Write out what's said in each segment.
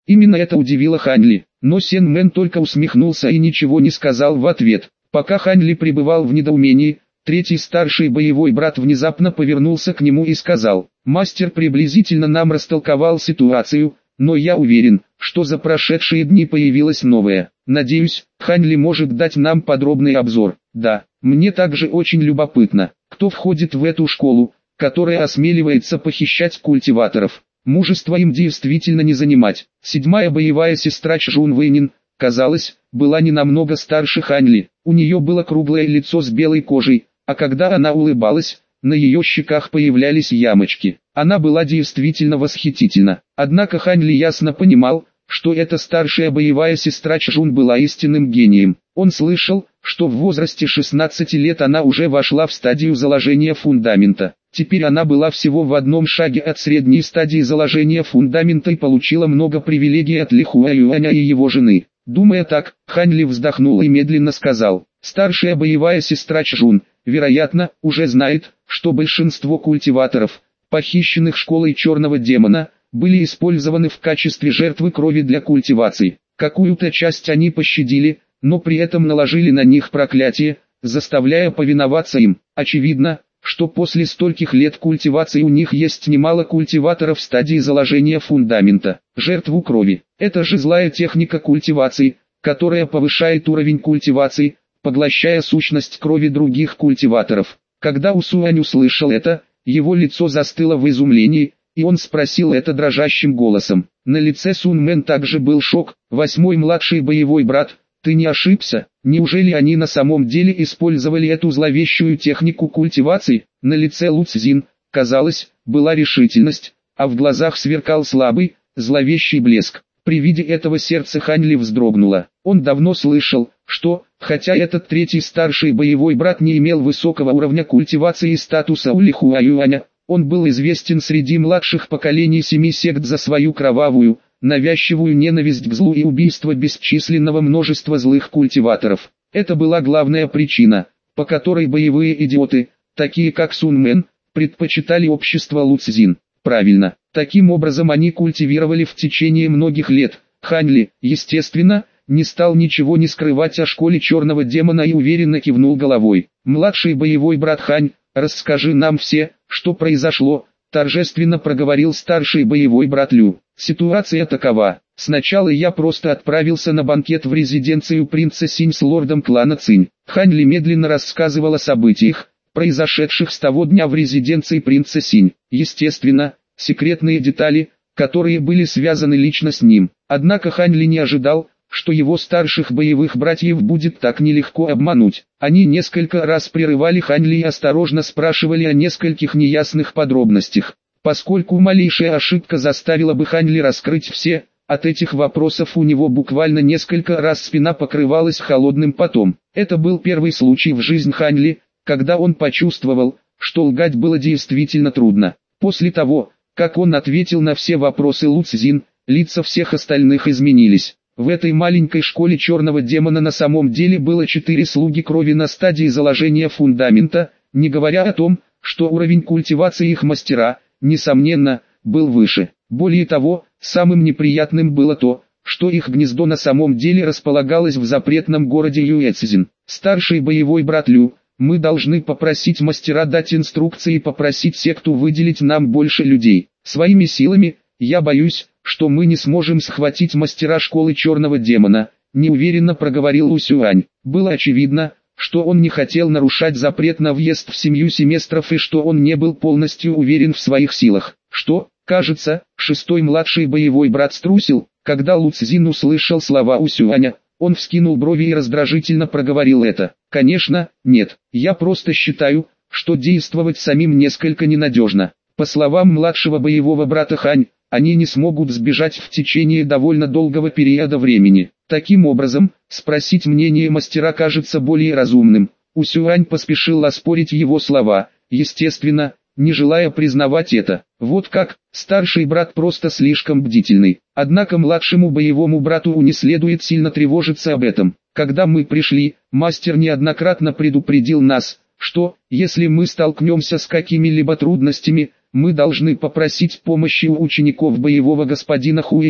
Именно это удивило Хань Ли, но Сен Мэн только усмехнулся и ничего не сказал в ответ. Пока Хань Ли пребывал в недоумении, третий старший боевой брат внезапно повернулся к нему и сказал: «Мастер приблизительно нам растолковал ситуацию, но я уверен, что за прошедшие дни появилось новое. Надеюсь, Хань Ли может дать нам подробный обзор». «Да, мне также очень любопытно, кто входит в эту школу, которая осмеливается похищать культиваторов. Мужество им действительно не занимать». Седьмая боевая сестра Чжун Вэнин, казалось, была не намного старше Хань Ли. У нее было круглое лицо с белой кожей, а когда она улыбалась, на ее щеках появлялись ямочки. Она была действительно восхитительна. Однако Хань Ли ясно понимал, что эта старшая боевая сестра Чжун была истинным гением. Он слышал, что в возрасте 16 лет она уже вошла в стадию заложения фундамента. Теперь она была всего в одном шаге от средней стадии заложения фундамента и получила много привилегий от Ли Хуаюаня и его жены. Думая так, Хань Ли вздохнул и медленно сказал: «Старшая боевая сестра Чжун, вероятно, уже знает, что большинство культиваторов, похищенных школой черного демона, были использованы в качестве жертвы крови для культивации. Какую-то часть они пощадили, но при этом наложили на них проклятие, заставляя повиноваться им. Очевидно, что после стольких лет культивации у них есть немало культиваторов в стадии заложения фундамента. Жертву крови. Это же злая техника культивации, которая повышает уровень культивации, поглощая сущность крови других культиваторов». Когда Усуань услышал это, его лицо застыло в изумлении, и он спросил это дрожащим голосом. На лице Сун Мэн также был шок. «Восьмой младший боевой брат, ты не ошибся? Неужели они на самом деле использовали эту зловещую технику культивации?» На лице Лу Цзин, казалось, была решительность, а в глазах сверкал слабый, зловещий блеск. При виде этого сердце Хань Ли вздрогнуло. Он давно слышал, что, хотя этот третий старший боевой брат не имел высокого уровня культивации и статуса у Ли Хуаюаня, он был известен среди младших поколений семи сект за свою кровавую, навязчивую ненависть к злу и убийство бесчисленного множества злых культиваторов. Это была главная причина, по которой боевые идиоты, такие как Сун Мэн, предпочитали общество Лу Цзин. Правильно, таким образом они культивировали в течение многих лет. Хань Ли, естественно, не стал ничего не скрывать о школе черного демона и уверенно кивнул головой. «Младший боевой брат Хань, расскажи нам все, что произошло», торжественно проговорил старший боевой брат Лю. «Ситуация такова. Сначала я просто отправился на банкет в резиденцию принца Синь с лордом клана Цинь». Хань Ли медленно рассказывал о событиях, произошедших с того дня в резиденции принца Синь. Естественно, секретные детали, которые были связаны лично с ним. Однако Хань Ли не ожидал, что его старших боевых братьев будет так нелегко обмануть. Они несколько раз прерывали Хань Ли и осторожно спрашивали о нескольких неясных подробностях. Поскольку малейшая ошибка заставила бы Хань Ли раскрыть все, от этих вопросов у него буквально несколько раз спина покрывалась холодным потом. Это был первый случай в жизни Хань Ли, когда он почувствовал, что лгать было действительно трудно. После того, как он ответил на все вопросы Лу Цзин, лица всех остальных изменились. В этой маленькой школе черного демона на самом деле было 4 слуги крови на стадии заложения фундамента, не говоря о том, что уровень культивации их мастера, несомненно, был выше. Более того, самым неприятным было то, что их гнездо на самом деле располагалось в запретном городе Юэцзин. Старший боевой брат Лю, мы должны попросить мастера дать инструкции и попросить секту выделить нам больше людей. Своими силами, я боюсь, что мы не сможем схватить мастера школы черного демона, неуверенно проговорил Усюань. Было очевидно, что он не хотел нарушать запрет на въезд в семью семестров и что он не был полностью уверен в своих силах. Что, кажется, шестой младший боевой брат струсил, когда Лу Цзин услышал слова Усюаня. Он вскинул брови и раздражительно проговорил это. Конечно, нет, я просто считаю, что действовать самим несколько ненадежно. По словам младшего боевого брата Хань, они не смогут сбежать в течение довольно долгого периода времени. Таким образом, спросить мнение мастера кажется более разумным. Усюань поспешил оспорить его слова, естественно, не желая признавать это. Вот как, старший брат просто слишком бдительный. Однако младшему боевому брату не следует сильно тревожиться об этом. Когда мы пришли, мастер неоднократно предупредил нас, что, если мы столкнемся с какими-либо трудностями, мы должны попросить помощи у учеников боевого господина Хуэймин.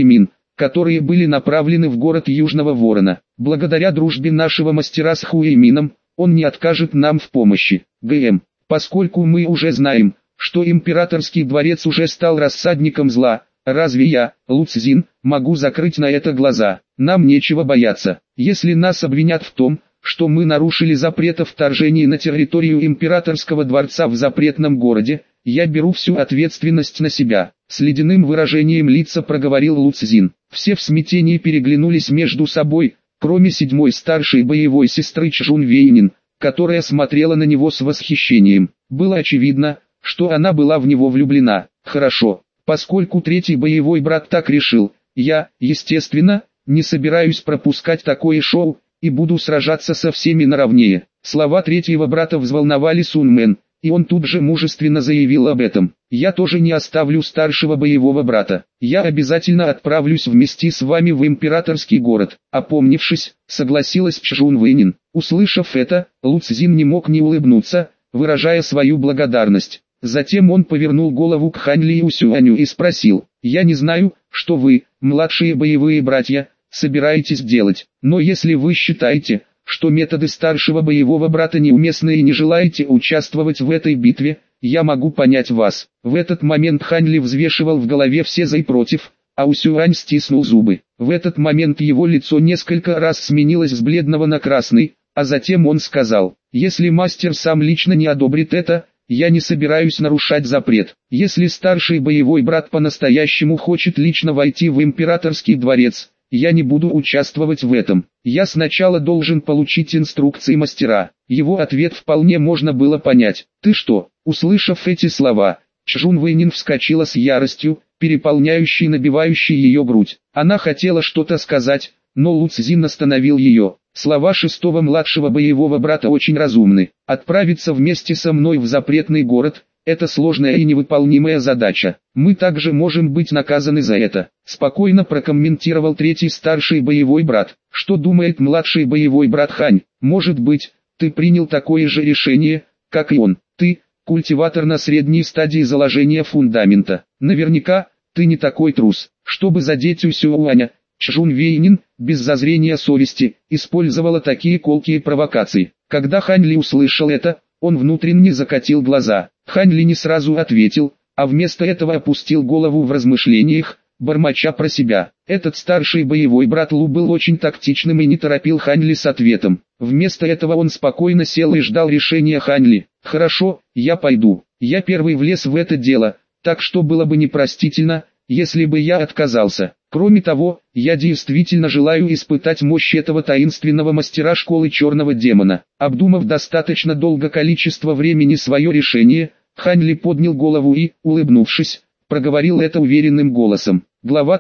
которые были направлены в город Южного Ворона. Благодаря дружбе нашего мастера с Хуэймином, он не откажет нам в помощи. ГМ. Поскольку мы уже знаем, что императорский дворец уже стал рассадником зла, разве я, Луцзин, могу закрыть на это глаза? Нам нечего бояться. Если нас обвинят в том, что мы нарушили запрет о вторжении на территорию императорского дворца в запретном городе, я беру всю ответственность на себя. С ледяным выражением лица проговорил Луцзин. Все в смятении переглянулись между собой, кроме седьмой старшей боевой сестры Чжун Вейнин, которая смотрела на него с восхищением. Было очевидно, что она была в него влюблена. Хорошо, поскольку третий боевой брат так решил, я, естественно, не собираюсь пропускать такое шоу, и буду сражаться со всеми наравне. Слова третьего брата взволновали Сунмен, и он тут же мужественно заявил об этом. Я тоже не оставлю старшего боевого брата. Я обязательно отправлюсь вместе с вами в императорский город. Опомнившись, согласилась Чжун Вэнин. Услышав это, Луцзин не мог не улыбнуться, выражая свою благодарность. Затем он повернул голову к Хань Ли и Усюаню и спросил: «Я не знаю, что вы, младшие боевые братья, собираетесь делать, но если вы считаете, что методы старшего боевого брата неуместны и не желаете участвовать в этой битве, я могу понять вас». В этот момент Хань Ли взвешивал в голове все за и против, а Усюань стиснул зубы. В этот момент его лицо несколько раз сменилось с бледного на красный, а затем он сказал: «Если мастер сам лично не одобрит это, я не собираюсь нарушать запрет. Если старший боевой брат по-настоящему хочет лично войти в императорский дворец, я не буду участвовать в этом. Я сначала должен получить инструкции мастера». Его ответ вполне можно было понять. «Ты что?» Услышав эти слова, Чжун Вэнин вскочила с яростью, переполняющей и набивающей ее грудь. Она хотела что-то сказать, но Луцзин остановил ее. Слова шестого младшего боевого брата очень разумны. Отправиться вместе со мной в запретный город – это сложная и невыполнимая задача. Мы также можем быть наказаны за это. Спокойно прокомментировал третий старший боевой брат. Что думает младший боевой брат Хань? Может быть, ты принял такое же решение, как и он. Ты – культиватор на средней стадии заложения фундамента. Наверняка, ты не такой трус. Чтобы задеть Усюаня, Чжун Вейнин, без зазрения совести, использовала такие колкие провокации. Когда Хань Ли услышал это, он внутренне закатил глаза. Хань Ли не сразу ответил, а вместо этого опустил голову в размышлениях, бормоча про себя. Этот старший боевой брат Лу был очень тактичным и не торопил Хань Ли с ответом. Вместо этого он спокойно сел и ждал решения Хань Ли. «Хорошо, я пойду. Я первый влез в это дело, так что было бы непростительно, если бы я отказался. Кроме того, я действительно желаю испытать мощь этого таинственного мастера школы черного демона». Обдумав достаточно долго количество времени свое решение, Хань Ли поднял голову и, улыбнувшись, проговорил это уверенным голосом. Глава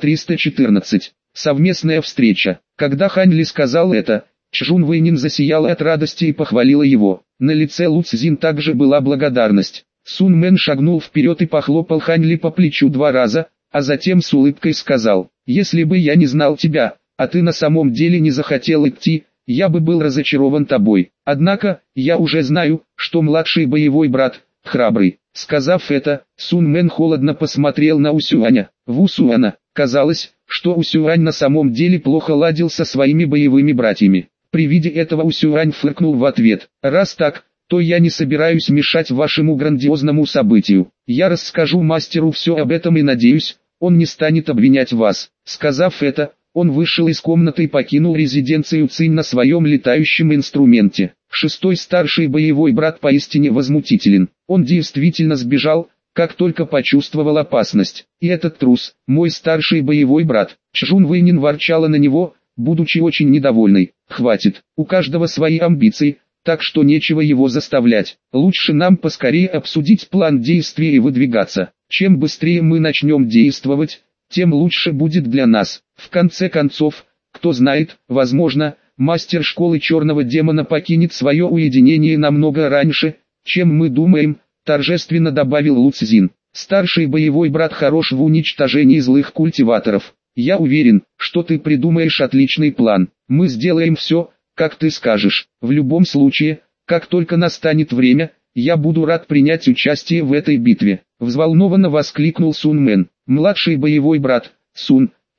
314. Совместная встреча. Когда Хань Ли сказал это, Чжун Вэнин засияла от радости и похвалила его. На лице Луцзин также была благодарность. Сун Мэн шагнул вперед и похлопал Хань Ли по плечу 2 раза, а затем с улыбкой сказал: «Если бы я не знал тебя, а ты на самом деле не захотел идти, я бы был разочарован тобой. Однако, я уже знаю, что младший боевой брат – храбрый». Сказав это, Сун Мэн холодно посмотрел на Усюаня. В Усюана казалось, что Усюань на самом деле плохо ладил со своими боевыми братьями. При виде этого Усюань фыркнул в ответ: «Раз так, то я не собираюсь мешать вашему грандиозному событию. Я расскажу мастеру все об этом и надеюсь, он не станет обвинять вас». Сказав это, он вышел из комнаты и покинул резиденцию Цинь на своем летающем инструменте. Шестой старший боевой брат поистине возмутителен. Он действительно сбежал, как только почувствовал опасность. И этот трус, мой старший боевой брат. Чжун Вэнин ворчала на него, будучи очень недовольной. «Хватит, у каждого свои амбиции, так что нечего его заставлять. Лучше нам поскорее обсудить план действий и выдвигаться. Чем быстрее мы начнем действовать, тем лучше будет для нас. В конце концов, кто знает, возможно, мастер школы черного демона покинет свое уединение намного раньше, чем мы думаем», торжественно добавил Луцзин. «Старший боевой брат хорош в уничтожении злых культиваторов. Я уверен, что ты придумаешь отличный план. Мы сделаем все, как ты скажешь. В любом случае, как только настанет время, я буду рад принять участие в этой битве», взволнованно воскликнул Сун Мэн. «Младший боевой брат, Сун,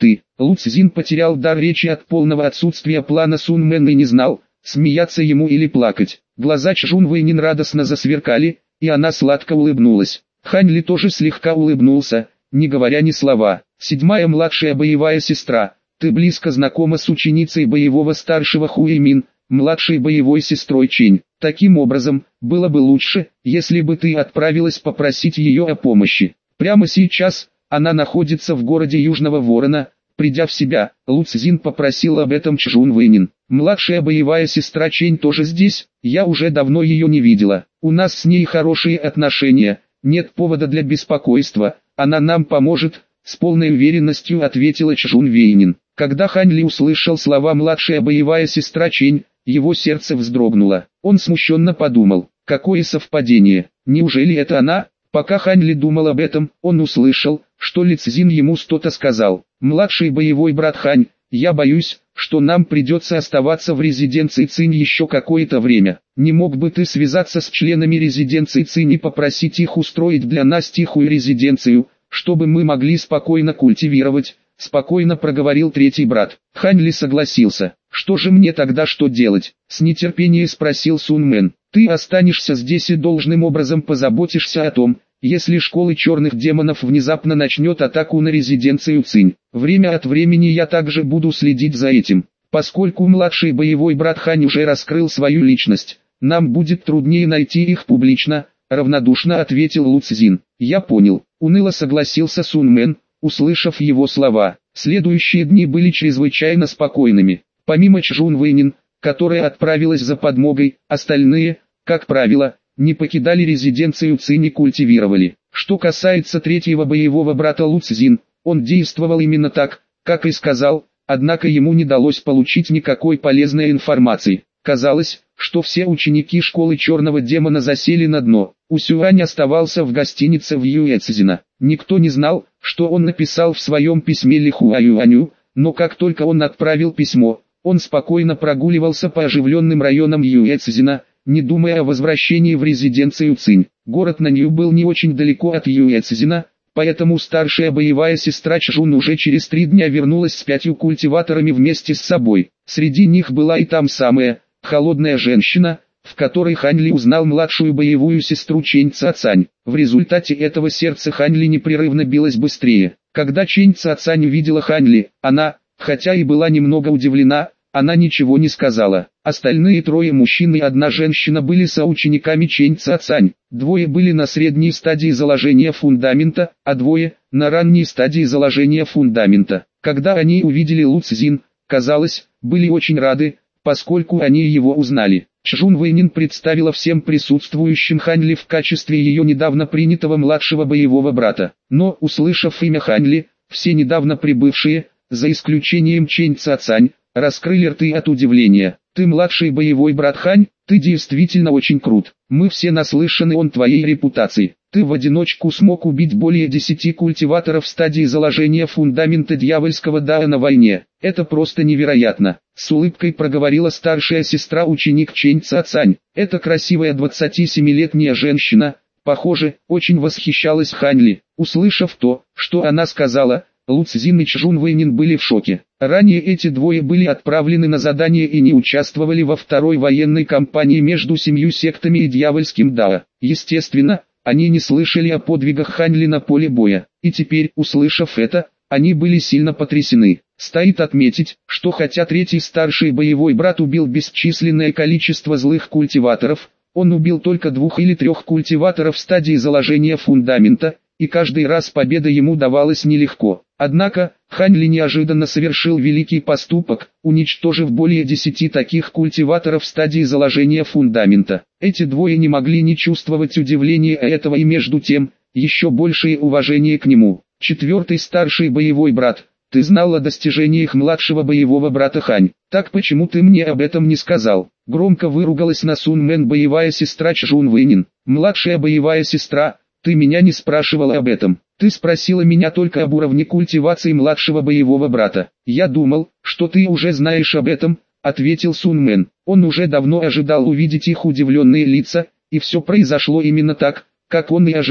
Ты, Лу Цзин потерял дар речи от полного отсутствия плана Сун Мэн и не знал, смеяться ему или плакать. Глаза Чжун Вэйнин радостно засверкали, и она сладко улыбнулась. Хань Ли тоже слегка улыбнулся, не говоря ни слова. Седьмая младшая боевая сестра, ты близко знакома с ученицей боевого старшего Хуэймин, младшей боевой сестрой Чень. Таким образом, было бы лучше, если бы ты отправилась попросить ее о помощи. Прямо сейчас, она находится в городе Южного Ворона. Придя в себя, Лу Цзин попросил об этом Чжун Вэйнин. Младшая боевая сестра Чень тоже здесь, я уже давно ее не видела. У нас с ней хорошие отношения, нет повода для беспокойства, она нам поможет, с полной уверенностью ответила Чжун Вэйнин. Когда Хань Ли услышал слова «младшая боевая сестра Чень», его сердце вздрогнуло. Он смущенно подумал, какое совпадение, неужели это она? Пока Хань Ли думал об этом, он услышал, что Ли Цзин ему что-то сказал. «Младший боевой брат Хань, я боюсь, что нам придется оставаться в резиденции Цинь еще какое-то время. Не мог бы ты связаться с членами резиденции Цинь и попросить их устроить для нас тихую резиденцию, чтобы мы могли спокойно культивировать?» Спокойно проговорил третий брат. Хань Ли согласился. «Что же мне тогда что делать?» С нетерпением спросил Сун Мэн. «Ты останешься здесь и должным образом позаботишься о том, если школа черных демонов внезапно начнет атаку на резиденцию Цинь. Время от времени я также буду следить за этим. Поскольку младший боевой брат Хань уже раскрыл свою личность, нам будет труднее найти их публично», равнодушно ответил Лу Цзин. «Я понял», уныло согласился Сун Мэн, услышав его слова. Следующие дни были чрезвычайно спокойными. Помимо Чжун Вэйнин, которая отправилась за подмогой, остальные, как правило, не покидали резиденцию Цинь и культивировали. Что касается третьего боевого брата Лу Цзин, он действовал именно так, как и сказал, однако ему не удалось получить никакой полезной информации. Казалось, что все ученики школы черного демона засели на дно. Усюань оставался в гостинице в Юэцзина. Никто не знал, что он написал в своем письме Ли Хуаюаню, но как только он отправил письмо, он спокойно прогуливался по оживленным районам Юэцзина, не думая о возвращении в резиденцию Цинь. Город Нанью был не очень далеко от Юэцзина, поэтому старшая боевая сестра Чжун уже через 3 дня вернулась с 5 культиваторами вместе с собой. Среди них была и там самая холодная женщина, в которой Хань Ли узнал младшую боевую сестру Чэнь Цацань. В результате этого сердце Хань Ли непрерывно билось быстрее. Когда Чэнь Цацань увидела Хань Ли, она, хотя и была немного удивлена, она ничего не сказала. Остальные 3 мужчин и 1 женщина были соучениками Чэнь Цацань. 2 были на средней стадии заложения фундамента, а 2 – на ранней стадии заложения фундамента. Когда они увидели Лу Цзин, казалось, были очень рады, поскольку они его узнали. Чжун Вэйнин представила всем присутствующим Хань Ли в качестве ее недавно принятого младшего боевого брата. Но, услышав имя Хань Ли, все недавно прибывшие, за исключением Чэнь Цацань, раскрыли рты от удивления. «Ты младший боевой брат Хань, ты действительно очень крут. Мы все наслышаны о твоей репутации. Ты в одиночку смог убить более 10 культиваторов в стадии заложения фундамента дьявольского дара на войне. Это просто невероятно», — с улыбкой проговорила старшая сестра ученик Чэнь Цацань. Эта красивая 27-летняя женщина, похоже, очень восхищалась Хань Ли. Услышав то, что она сказала, Лу Цзин и Чжун Вэйнин были в шоке. Ранее эти 2 были отправлены на задание и не участвовали во второй военной кампании между 7 сектами и дьявольским Дао. Естественно, они не слышали о подвигах Хань Ли на поле боя, и теперь, услышав это, они были сильно потрясены. Стоит отметить, что хотя третий старший боевой брат убил бесчисленное количество злых культиваторов, он убил только 2 или 3 культиваторов в стадии заложения фундамента, и каждый раз победа ему давалась нелегко. Однако, Хань Ли неожиданно совершил великий поступок, уничтожив более 10 таких культиваторов в стадии заложения фундамента. Эти 2 не могли не чувствовать удивления этого и между тем, еще большее уважение к нему. 4-й старший боевой брат, ты знал о достижениях младшего боевого брата Хань. Так почему ты мне об этом не сказал? Громко выругалась на Сун Мэн боевая сестра Чжун Вэйнин. Младшая боевая сестра, ты меня не спрашивала об этом. Ты спросила меня только об уровне культивации младшего боевого брата. Я думал, что ты уже знаешь об этом, ответил Сун Мэн. Он уже давно ожидал увидеть их удивленные лица, и все произошло именно так, как он и ожидал.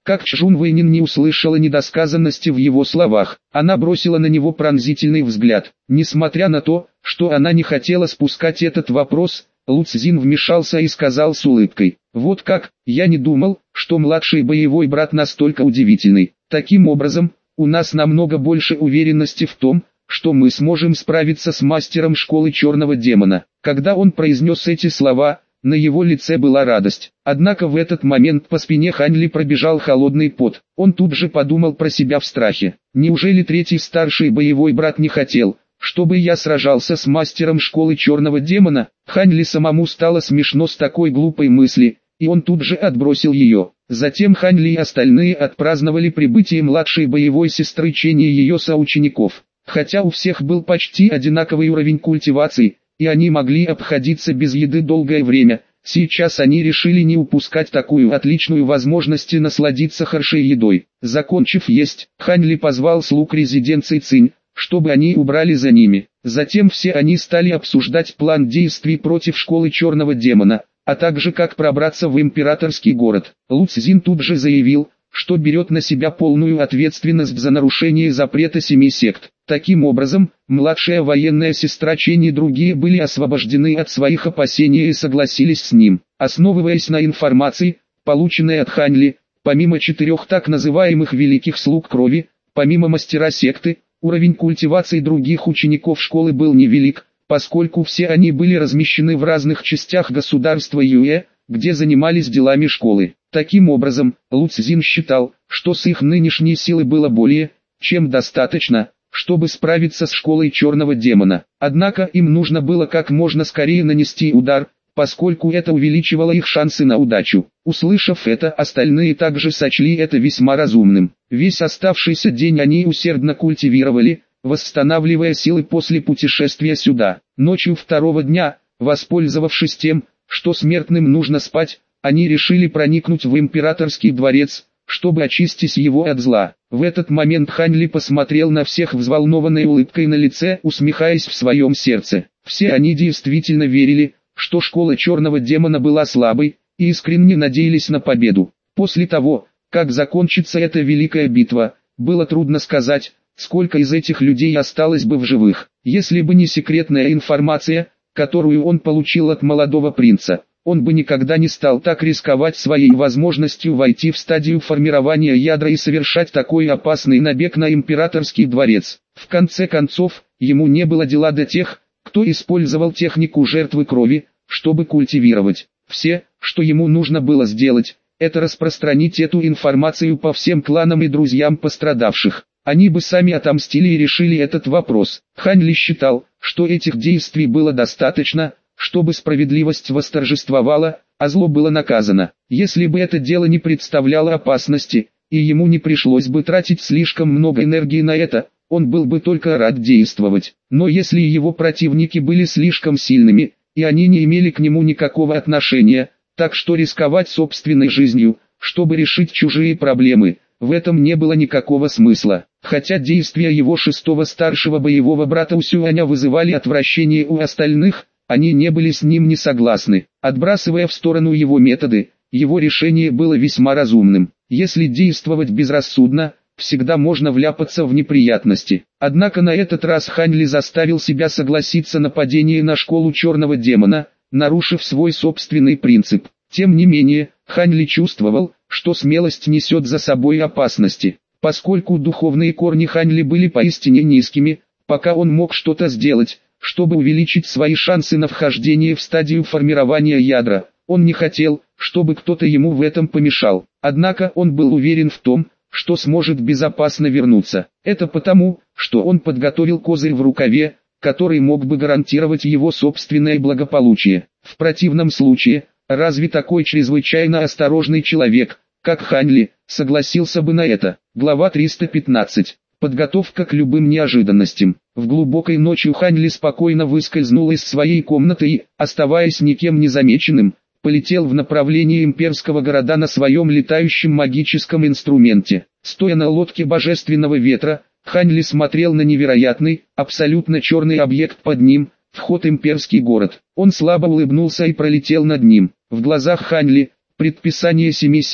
как Чжун Вэйнин не услышала недосказанности в его словах. Она бросила на него пронзительный взгляд. Несмотря на то, что она не хотела спускать этот вопрос, Лу Цзин вмешался и сказал с улыбкой: «Вот как, я не думал, что младший боевой брат настолько удивительный. Таким образом, у нас намного больше уверенности в том, что мы сможем справиться с мастером школы черного демона». Когда он произнес эти слова, на его лице была радость. Однако в этот момент по спине Хань Ли пробежал холодный пот. Он тут же подумал про себя в страхе. Неужели третий старший боевой брат не хотел, чтобы я сражался с мастером школы черного демона? Хань Ли самому стало смешно с такой глупой мысли, и он тут же отбросил ее. Затем Хань Ли и остальные отпраздновали прибытие младшей боевой сестры Чэнь и ее соучеников. Хотя у всех был почти одинаковый уровень культивации, и они могли обходиться без еды долгое время, сейчас они решили не упускать такую отличную возможность насладиться хорошей едой. Закончив есть, Хань Ли позвал слуг резиденции Цинь, чтобы они убрали за ними. Затем все они стали обсуждать план действий против школы черного демона, а также как пробраться в императорский город. Лу Цзин тут же заявил, что берет на себя полную ответственность за нарушение запрета 7 сект. Таким образом, младшая военная сестра Чэнь и другие были освобождены от своих опасений и согласились с ним. Основываясь на информации, полученной от Хань Ли, помимо 4 так называемых великих слуг крови, помимо мастера секты, уровень культивации других учеников школы был невелик, поскольку все они были размещены в разных частях государства Юэ, где занимались делами школы. Таким образом, Лу Цзин считал, что с их нынешней силы было более, чем достаточно, чтобы справиться с школой черного демона. Однако им нужно было как можно скорее нанести удар, поскольку это увеличивало их шансы на удачу. Услышав это, остальные также сочли это весьма разумным. Весь оставшийся день они усердно культивировали, восстанавливая силы после путешествия сюда. Ночью второго дня, воспользовавшись тем, что смертным нужно спать, они решили проникнуть в императорский дворец, чтобы очистить его от зла. В этот момент Хань Ли посмотрел на всех взволнованной улыбкой на лице, усмехаясь в своем сердце. Все они действительно верили, что школа черного демона была слабой, и искренне надеялись на победу. После того, как закончится эта великая битва, было трудно сказать, сколько из этих людей осталось бы в живых. Если бы не секретная информация, которую он получил от молодого принца, он бы никогда не стал так рисковать своей возможностью войти в стадию формирования ядра и совершать такой опасный набег на императорский дворец. В конце концов, ему не было дела до тех, кто использовал технику жертвы крови, чтобы культивировать. Все, что ему нужно было сделать, это распространить эту информацию по всем кланам и друзьям пострадавших. Они бы сами отомстили и решили этот вопрос. Хань Ли считал, что этих действий было достаточно, чтобы справедливость восторжествовала, а зло было наказано. Если бы это дело не представляло опасности, и ему не пришлось бы тратить слишком много энергии на это, он был бы только рад действовать. Но если его противники были слишком сильными, и они не имели к нему никакого отношения, так что рисковать собственной жизнью, чтобы решить чужие проблемы, в этом не было никакого смысла. Хотя действия его шестого старшего боевого брата Усюаня вызывали отвращение у остальных, они не были с ним не согласны. Отбрасывая в сторону его методы, его решение было весьма разумным. Если действовать безрассудно, всегда можно вляпаться в неприятности. Однако на этот раз Хань Ли заставил себя согласиться на нападение на школу черного демона, нарушив свой собственный принцип. Тем не менее, Хань Ли чувствовал, что смелость несет за собой опасности. Поскольку духовные корни Хань Ли были поистине низкими, пока он мог что-то сделать, чтобы увеличить свои шансы на вхождение в стадию формирования ядра, он не хотел, чтобы кто-то ему в этом помешал. Однако он был уверен в том, что сможет безопасно вернуться. Это потому, что он подготовил козырь в рукаве, который мог бы гарантировать его собственное благополучие. В противном случае, разве такой чрезвычайно осторожный человек, как Хань Ли, согласился бы на это? Глава 315. Подготовка к любым неожиданностям. В глубокой ночью Хань Ли спокойно выскользнул из своей комнаты и, оставаясь никем не замеченным, полетел в направлении имперского города на своем летающем магическом инструменте. Стоя на лодке божественного ветра, Хань Ли смотрел на невероятный, абсолютно черный объект под ним, вход имперский город. Он слабо улыбнулся и пролетел над ним. В глазах Хань Ли, предписание 7 сект,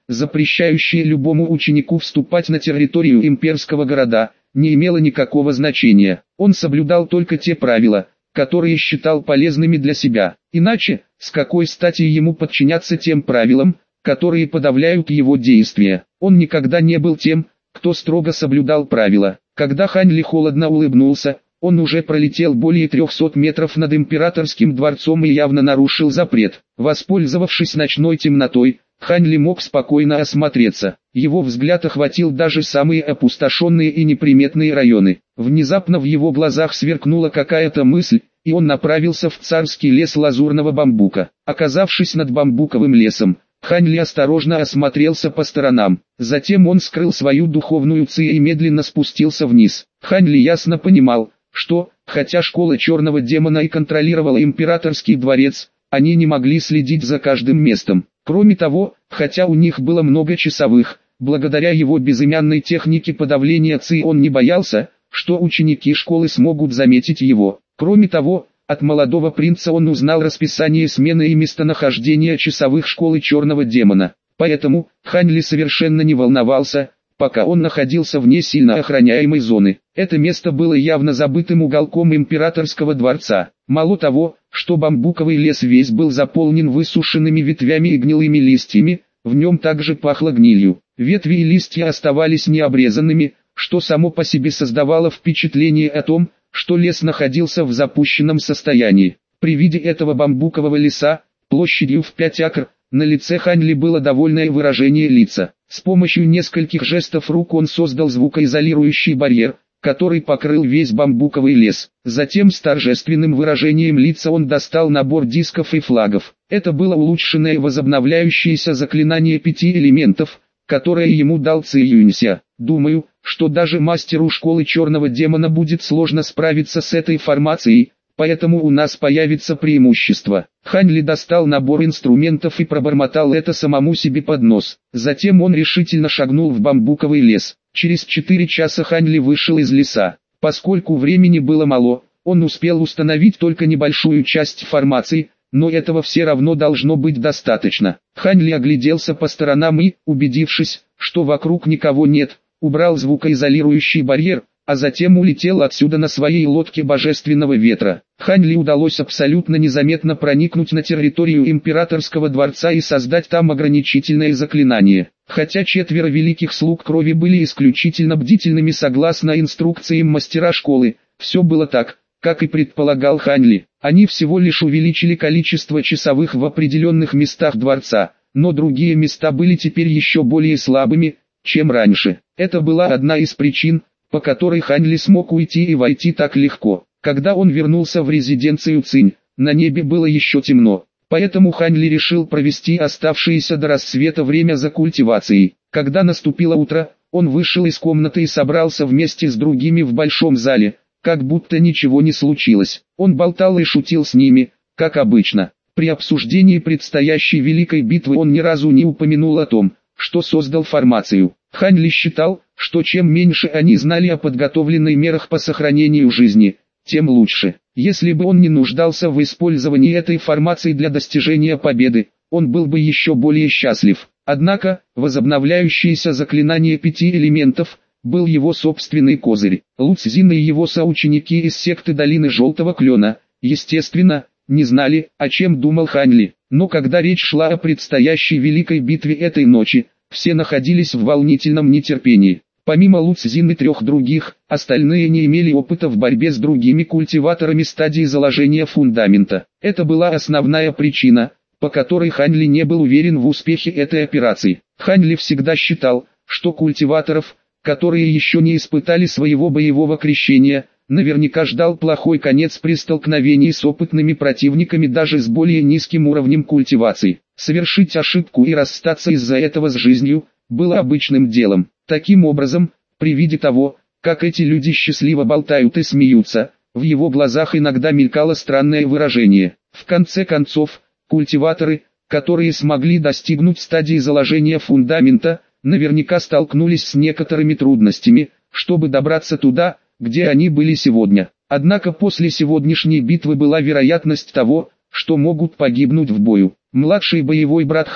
запрещающее любому ученику вступать на территорию имперского города, не имело никакого значения. Он соблюдал только те правила, которые считал полезными для себя. Иначе, с какой стати ему подчиняться тем правилам, которые подавляют его действия? Он никогда не был тем, кто строго соблюдал правила. Когда Хань Ли холодно улыбнулся, он уже пролетел более 300 метров над императорским дворцом и явно нарушил запрет. Воспользовавшись ночной темнотой, Хань Ли мог спокойно осмотреться. Его взгляд охватил даже самые опустошенные и неприметные районы. Внезапно в его глазах сверкнула какая-то мысль, и он направился в царский лес лазурного бамбука. Оказавшись над бамбуковым лесом, Хань Ли осторожно осмотрелся по сторонам. Затем он скрыл свою духовную ци и медленно спустился вниз. Хань Ли ясно понимал, что, хотя школа черного демона и контролировала императорский дворец, они не могли следить за каждым местом. Кроме того, хотя у них было много часовых, благодаря его безымянной технике подавления ци он не боялся, что ученики школы смогут заметить его. Кроме того, от молодого принца он узнал расписание смены и местонахождение часовых школы черного демона. Поэтому, Хань Ли совершенно не волновался, пока он находился вне сильно охраняемой зоны. Это место было явно забытым уголком императорского дворца. Мало того, что бамбуковый лес весь был заполнен высушенными ветвями и гнилыми листьями, в нем также пахло гнилью. Ветви и листья оставались необрезанными, что само по себе создавало впечатление о том, что лес находился в запущенном состоянии. При виде этого бамбукового леса, площадью в 5 акр, на лице Хань Ли было довольное выражение лица. С помощью нескольких жестов рук он создал звукоизолирующий барьер, который покрыл весь бамбуковый лес. Затем с торжественным выражением лица он достал набор дисков и флагов. Это было улучшенное возобновляющееся заклинание 5 элементов, которое ему дал Ци Юнься. Думаю, что даже мастеру школы черного демона будет сложно справиться с этой формацией, поэтому у нас появится преимущество. Хань Ли достал набор инструментов и пробормотал это самому себе под нос. Затем он решительно шагнул в бамбуковый лес. Через 4 часа Хань Ли вышел из леса. Поскольку времени было мало, он успел установить только небольшую часть формаций, но этого все равно должно быть достаточно. Хань Ли огляделся по сторонам и, убедившись, что вокруг никого нет, убрал звукоизолирующий барьер, а затем улетел отсюда на своей лодке божественного ветра. Хань Ли удалось абсолютно незаметно проникнуть на территорию императорского дворца и создать там ограничительное заклинание. Хотя 4 великих слуг крови были исключительно бдительными согласно инструкциям мастера школы, все было так, как и предполагал Хань Ли. Они всего лишь увеличили количество часовых в определенных местах дворца, но другие места были теперь еще более слабыми, чем раньше. Это была одна из причин, по которой Хань Ли смог уйти и войти так легко. Когда он вернулся в резиденцию Цинь, на небе было еще темно, поэтому Хань Ли решил провести оставшееся до рассвета время за культивацией. Когда наступило утро, он вышел из комнаты и собрался вместе с другими в большом зале, как будто ничего не случилось. Он болтал и шутил с ними, как обычно. При обсуждении предстоящей великой битвы он ни разу не упомянул о том, что создал формацию. Хань Ли считал, что чем меньше они знали о подготовленных мерах по сохранению жизни, тем лучше. Если бы он не нуждался в использовании этой формации для достижения победы, он был бы еще более счастлив. Однако, возобновляющееся заклинание 5 элементов был его собственный козырь. Лу Цзин и его соученики из секты Долины Желтого Клена, естественно, не знали, о чем думал Хань Ли. Но когда речь шла о предстоящей великой битве этой ночи, все находились в волнительном нетерпении. Помимо Лу Цзин и 3 других, остальные не имели опыта в борьбе с другими культиваторами стадии заложения фундамента. Это была основная причина, по которой Хань Ли не был уверен в успехе этой операции. Хань Ли всегда считал, что культиваторов, которые еще не испытали своего боевого крещения, наверняка ждал плохой конец при столкновении с опытными противниками даже с более низким уровнем культивации. Совершить ошибку и расстаться из-за этого с жизнью, было обычным делом. Таким образом, при виде того, как эти люди счастливо болтают и смеются, в его глазах иногда мелькало странное выражение. В конце концов, культиваторы, которые смогли достигнуть стадии заложения фундамента, наверняка столкнулись с некоторыми трудностями, чтобы добраться туда, где они были сегодня. Однако после сегодняшней битвы была вероятность того, что могут погибнуть в бою. Младший боевой брат Хань,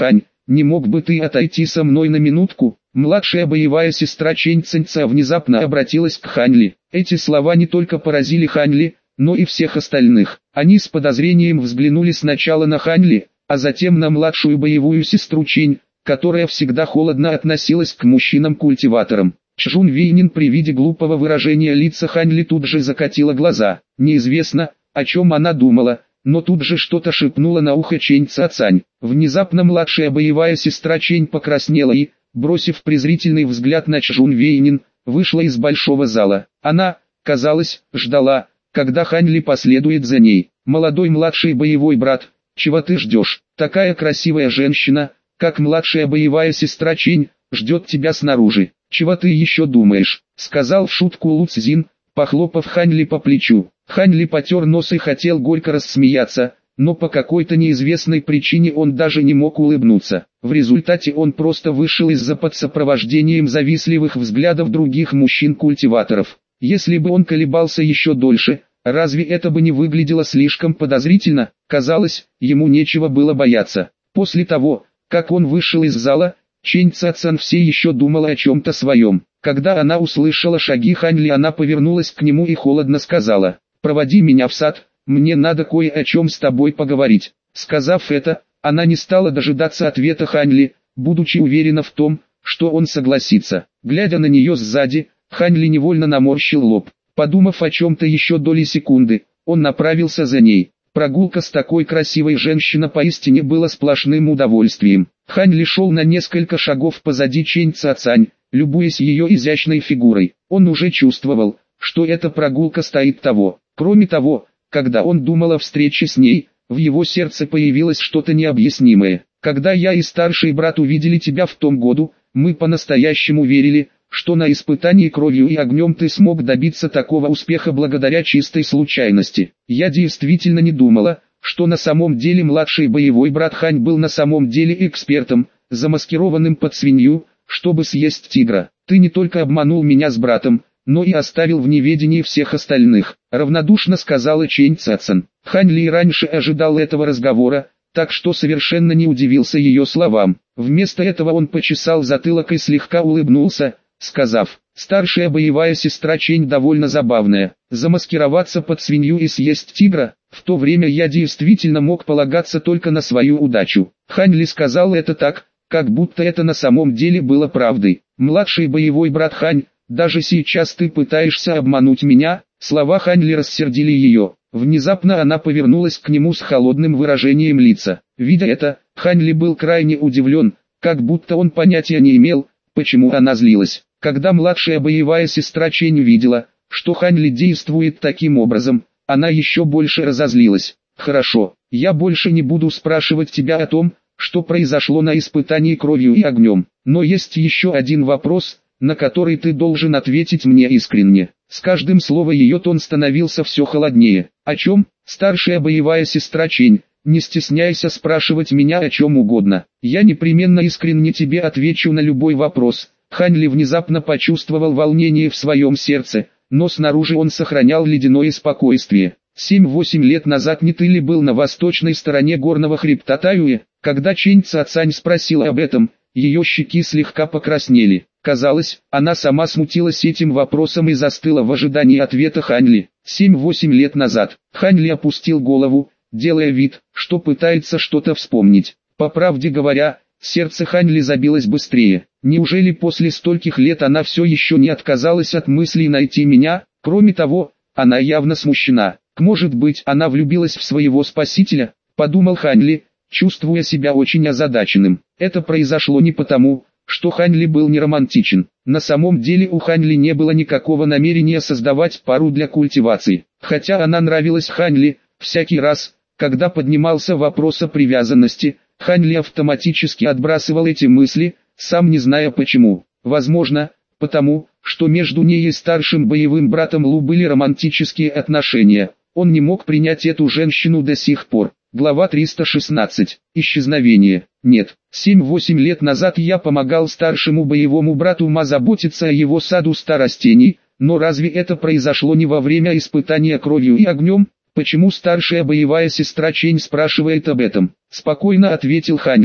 не мог бы ты отойти со мной на минутку? Младшая боевая сестра Чэнь Цэньца внезапно обратилась к Хань Ли. Эти слова не только поразили Хань Ли, но и всех остальных. Они с подозрением взглянули сначала на Хань Ли, а затем на младшую боевую сестру Чэнь, которая всегда холодно относилась к мужчинам-культиваторам. Чжун Вейнин при виде глупого выражения лица Хань Ли тут же закатила глаза. Неизвестно, о чем она думала, но тут же что-то шепнула на ухо Чэнь Цацань. Внезапно младшая боевая сестра Чэнь покраснела и, бросив презрительный взгляд на Чжун Вейнин, вышла из большого зала. Она, казалось, ждала, когда Хань Ли последует за ней. «Молодой младший боевой брат, чего ты ждешь? Такая красивая женщина, как младшая боевая сестра Чэнь, ждет тебя снаружи. Чего ты еще думаешь?» — сказал в шутку Лу Цзин, похлопав Хань Ли по плечу. Хань Ли потер нос и хотел горько рассмеяться, но по какой-то неизвестной причине он даже не мог улыбнуться. В результате он просто вышел из-за под сопровождением завистливых взглядов других мужчин-культиваторов. Если бы он колебался еще дольше, разве это бы не выглядело слишком подозрительно? Казалось, ему нечего было бояться. После того, как он вышел из зала, Чэнь Цацань все еще думала о чем-то своем. Когда она услышала шаги Хань Ли, она повернулась к нему и холодно сказала: «Проводи меня в сад, мне надо кое о чем с тобой поговорить». Сказав это, она не стала дожидаться ответа Хань Ли, будучи уверена в том, что он согласится. Глядя на нее сзади, Хань Ли невольно наморщил лоб. Подумав о чем-то еще доли секунды, он направился за ней. Прогулка с такой красивой женщиной поистине была сплошным удовольствием. Хань Ли шел на несколько шагов позади Чэнь Цацань, любуясь ее изящной фигурой. Он уже чувствовал, что эта прогулка стоит того. Кроме того, когда он думал о встрече с ней, в его сердце появилось что-то необъяснимое. «Когда я и старший брат увидели тебя в том году, мы по-настоящему верили, что на испытании кровью и огнем ты смог добиться такого успеха благодаря чистой случайности. Я действительно не думала, что на самом деле младший боевой брат Хань был на самом деле экспертом, замаскированным под свинью, чтобы съесть тигра. Ты не только обманул меня с братом, но и оставил в неведении всех остальных», — равнодушно сказала Чэнь Цацань. Хань Ли раньше ожидал этого разговора, так что совершенно не удивился ее словам. Вместо этого он почесал затылок и слегка улыбнулся, сказав: «Старшая боевая сестра Чэнь довольно забавная. Замаскироваться под свинью и съесть тигра? В то время я действительно мог полагаться только на свою удачу». Хань Ли сказал это так, как будто это на самом деле было правдой. «Младший боевой брат Хань, даже сейчас ты пытаешься обмануть меня?» Слова Хань Ли рассердили ее. Внезапно она повернулась к нему с холодным выражением лица. Видя это, Хань Ли был крайне удивлен, как будто он понятия не имел, почему она злилась. Когда младшая боевая сестра Чэнь увидела, что Хань Ли действует таким образом, она еще больше разозлилась. «Хорошо, я больше не буду спрашивать тебя о том, что произошло на испытании кровью и огнем. Но есть еще один вопрос, на который ты должен ответить мне искренне». С каждым словом ее тон становился все холоднее. «О чем, старшая боевая сестра Чэнь? Не стесняйся спрашивать меня о чем угодно. Я непременно искренне тебе отвечу на любой вопрос». Хань Ли внезапно почувствовал волнение в своем сердце, но снаружи он сохранял ледяное спокойствие. 7-8 лет назад не ты ли был на восточной стороне горного хребта Таюэ? Когда Чэнь Цацань спросила об этом, ее щеки слегка покраснели. Казалось, она сама смутилась этим вопросом и застыла в ожидании ответа Хань Ли. 7-8 лет назад. Хань Ли опустил голову, делая вид, что пытается что-то вспомнить. По правде говоря, сердце Хань Ли забилось быстрее. Неужели после стольких лет она все еще не отказалась от мысли найти меня? Кроме того, она явно смущена. Может быть, она влюбилась в своего спасителя, подумал Хань Ли, чувствуя себя очень озадаченным. Это произошло не потому, что Хань Ли был не романтичен. На самом деле у Хань Ли не было никакого намерения создавать пару для культивации. Хотя она нравилась Хань Ли, всякий раз, когда поднимался вопрос о привязанности, Хань Ли автоматически отбрасывал эти мысли, сам не зная почему. Возможно, потому, что между ней и старшим боевым братом Лу были романтические отношения. Он не мог принять эту женщину до сих пор. Глава 316. Исчезновение. Нет, 7-8 лет назад я помогал старшему боевому брату Ма заботиться о его саду 100 растений, но разве это произошло не во время испытания кровью и огнем? Почему старшая боевая сестра Чэнь спрашивает об этом? Спокойно ответил Хань Ли,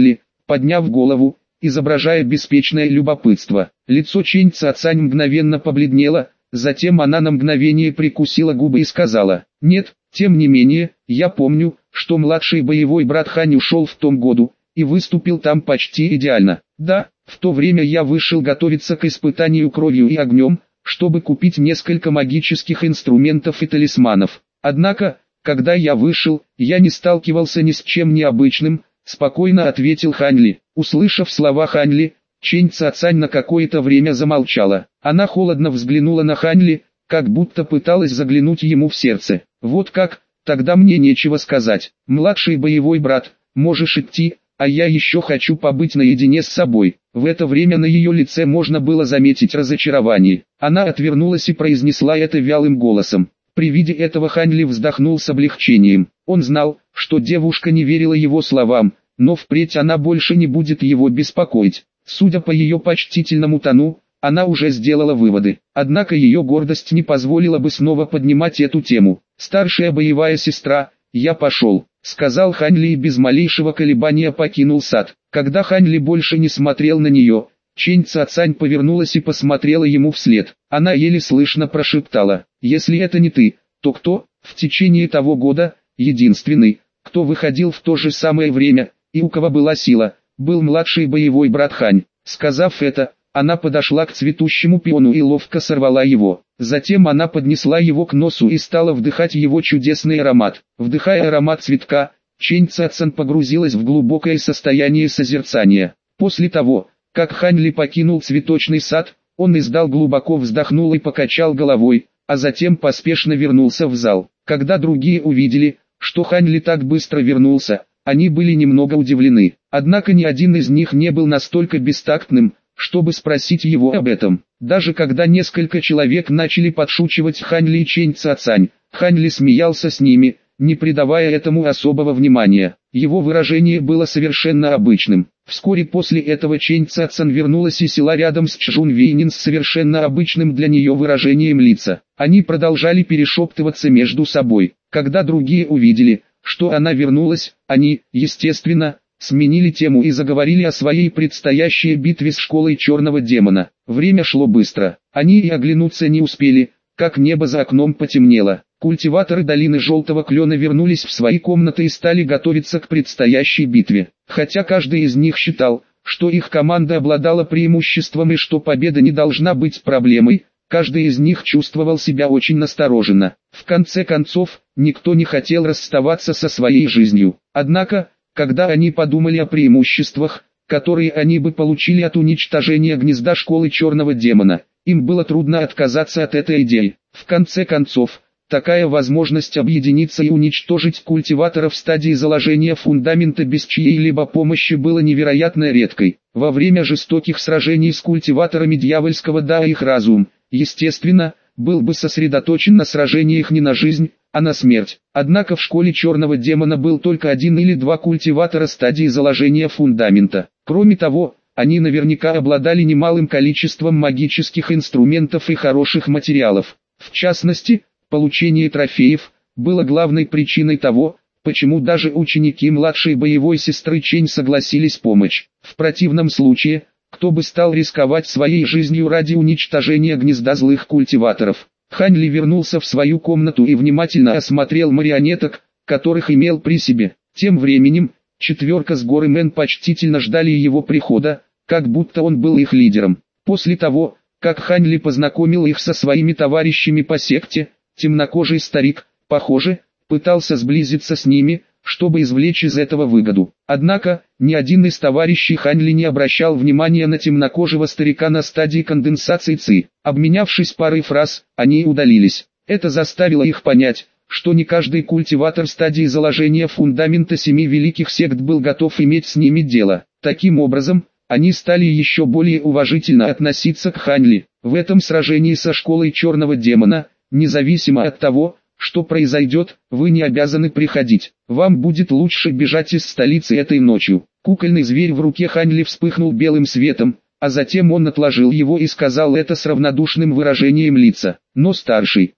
подняв голову, изображая беспечное любопытство. Лицо Чэнь Цзяцань мгновенно побледнело, затем она на мгновение прикусила губы и сказала: «Нет, тем не менее, я помню, что младший боевой брат Хань ушел в том году, и выступил там почти идеально. Да, в то время я вышел готовиться к испытанию кровью и огнем, чтобы купить несколько магических инструментов и талисманов. Однако, когда я вышел, я не сталкивался ни с чем необычным», — спокойно ответил Хань Ли. Услышав слова Хань Ли, Чэнь Цзяцань на какое-то время замолчала. Она холодно взглянула на Хань Ли, как будто пыталась заглянуть ему в сердце. «Вот как, тогда мне нечего сказать. Младший боевой брат, можешь идти, а я еще хочу побыть наедине с собой». В это время на ее лице можно было заметить разочарование. Она отвернулась и произнесла это вялым голосом. При виде этого Хань Ли вздохнул с облегчением. Он знал, что девушка не верила его словам, но впредь она больше не будет его беспокоить. Судя по ее почтительному тону, она уже сделала выводы. Однако ее гордость не позволила бы снова поднимать эту тему. «Старшая боевая сестра, я пошел», — сказал Хань Ли и без малейшего колебания покинул сад. Когда Хань Ли больше не смотрел на нее, Чэнь Цзяцань повернулась и посмотрела ему вслед. Она еле слышно прошептала: «Если это не ты, то кто?» В течение того года, единственный, кто выходил в то же самое время, и у кого была сила, был младший боевой брат Хань. Сказав это, она подошла к цветущему пиону и ловко сорвала его. Затем она поднесла его к носу и стала вдыхать его чудесный аромат. Вдыхая аромат цветка, Чэнь Цзяцань погрузилась в глубокое состояние созерцания. После того, как Хань Ли покинул цветочный сад, он издал глубоко вздохнул и покачал головой, а затем поспешно вернулся в зал. Когда другие увидели, что Хань Ли так быстро вернулся, они были немного удивлены. Однако ни один из них не был настолько бестактным, чтобы спросить его об этом. Даже когда несколько человек начали подшучивать Хань Ли и Чэнь Цзяцань, Хань Ли смеялся с ними, не придавая этому особого внимания. Его выражение было совершенно обычным. Вскоре после этого Чэнь Цзяцань вернулась и села рядом с Чжун Вейнин с совершенно обычным для нее выражением лица. Они продолжали перешептываться между собой. Когда другие увидели, что она вернулась, они, естественно, сменили тему и заговорили о своей предстоящей битве с школой черного демона. Время шло быстро. Они и оглянуться не успели, как небо за окном потемнело. Культиваторы долины Желтого Клена вернулись в свои комнаты и стали готовиться к предстоящей битве. Хотя каждый из них считал, что их команда обладала преимуществом и что победа не должна быть проблемой, каждый из них чувствовал себя очень настороженно. В конце концов, никто не хотел расставаться со своей жизнью. Однако, когда они подумали о преимуществах, которые они бы получили от уничтожения гнезда школы черного демона, им было трудно отказаться от этой идеи. В конце концов, такая возможность объединиться и уничтожить культиваторов в стадии заложения фундамента без чьей-либо помощи была невероятно редкой. Во время жестоких сражений с культиваторами дьявольского да их разум, естественно, был бы сосредоточен на сражениях не на жизнь, а на смерть. Однако в школе черного демона был только один или два культиватора стадии заложения фундамента. Кроме того, они наверняка обладали немалым количеством магических инструментов и хороших материалов. В частности, получение трофеев было главной причиной того, почему даже ученики младшей боевой сестры Чэнь согласились помочь. В противном случае, кто бы стал рисковать своей жизнью ради уничтожения гнезда злых культиваторов? Хань Ли вернулся в свою комнату и внимательно осмотрел марионеток, которых имел при себе. Тем временем, четверка с горы Мэн почтительно ждали его прихода, как будто он был их лидером. После того, как Хань Ли познакомил их со своими товарищами по секте, темнокожий старик, похоже, пытался сблизиться с ними, чтобы извлечь из этого выгоду. Однако, ни один из товарищей Хань Ли не обращал внимания на темнокожего старика на стадии конденсации ЦИ. Обменявшись парой фраз, они удалились. Это заставило их понять, что не каждый культиватор стадии заложения фундамента семи великих сект был готов иметь с ними дело. Таким образом, они стали еще более уважительно относиться к Хань Ли. В этом сражении со школой черного демона, независимо от того, что произойдет, вы не обязаны приходить. Вам будет лучше бежать из столицы этой ночью. Кукольный зверь в руке Хань Ли вспыхнул белым светом, а затем он отложил его и сказал это с равнодушным выражением лица. Но старший,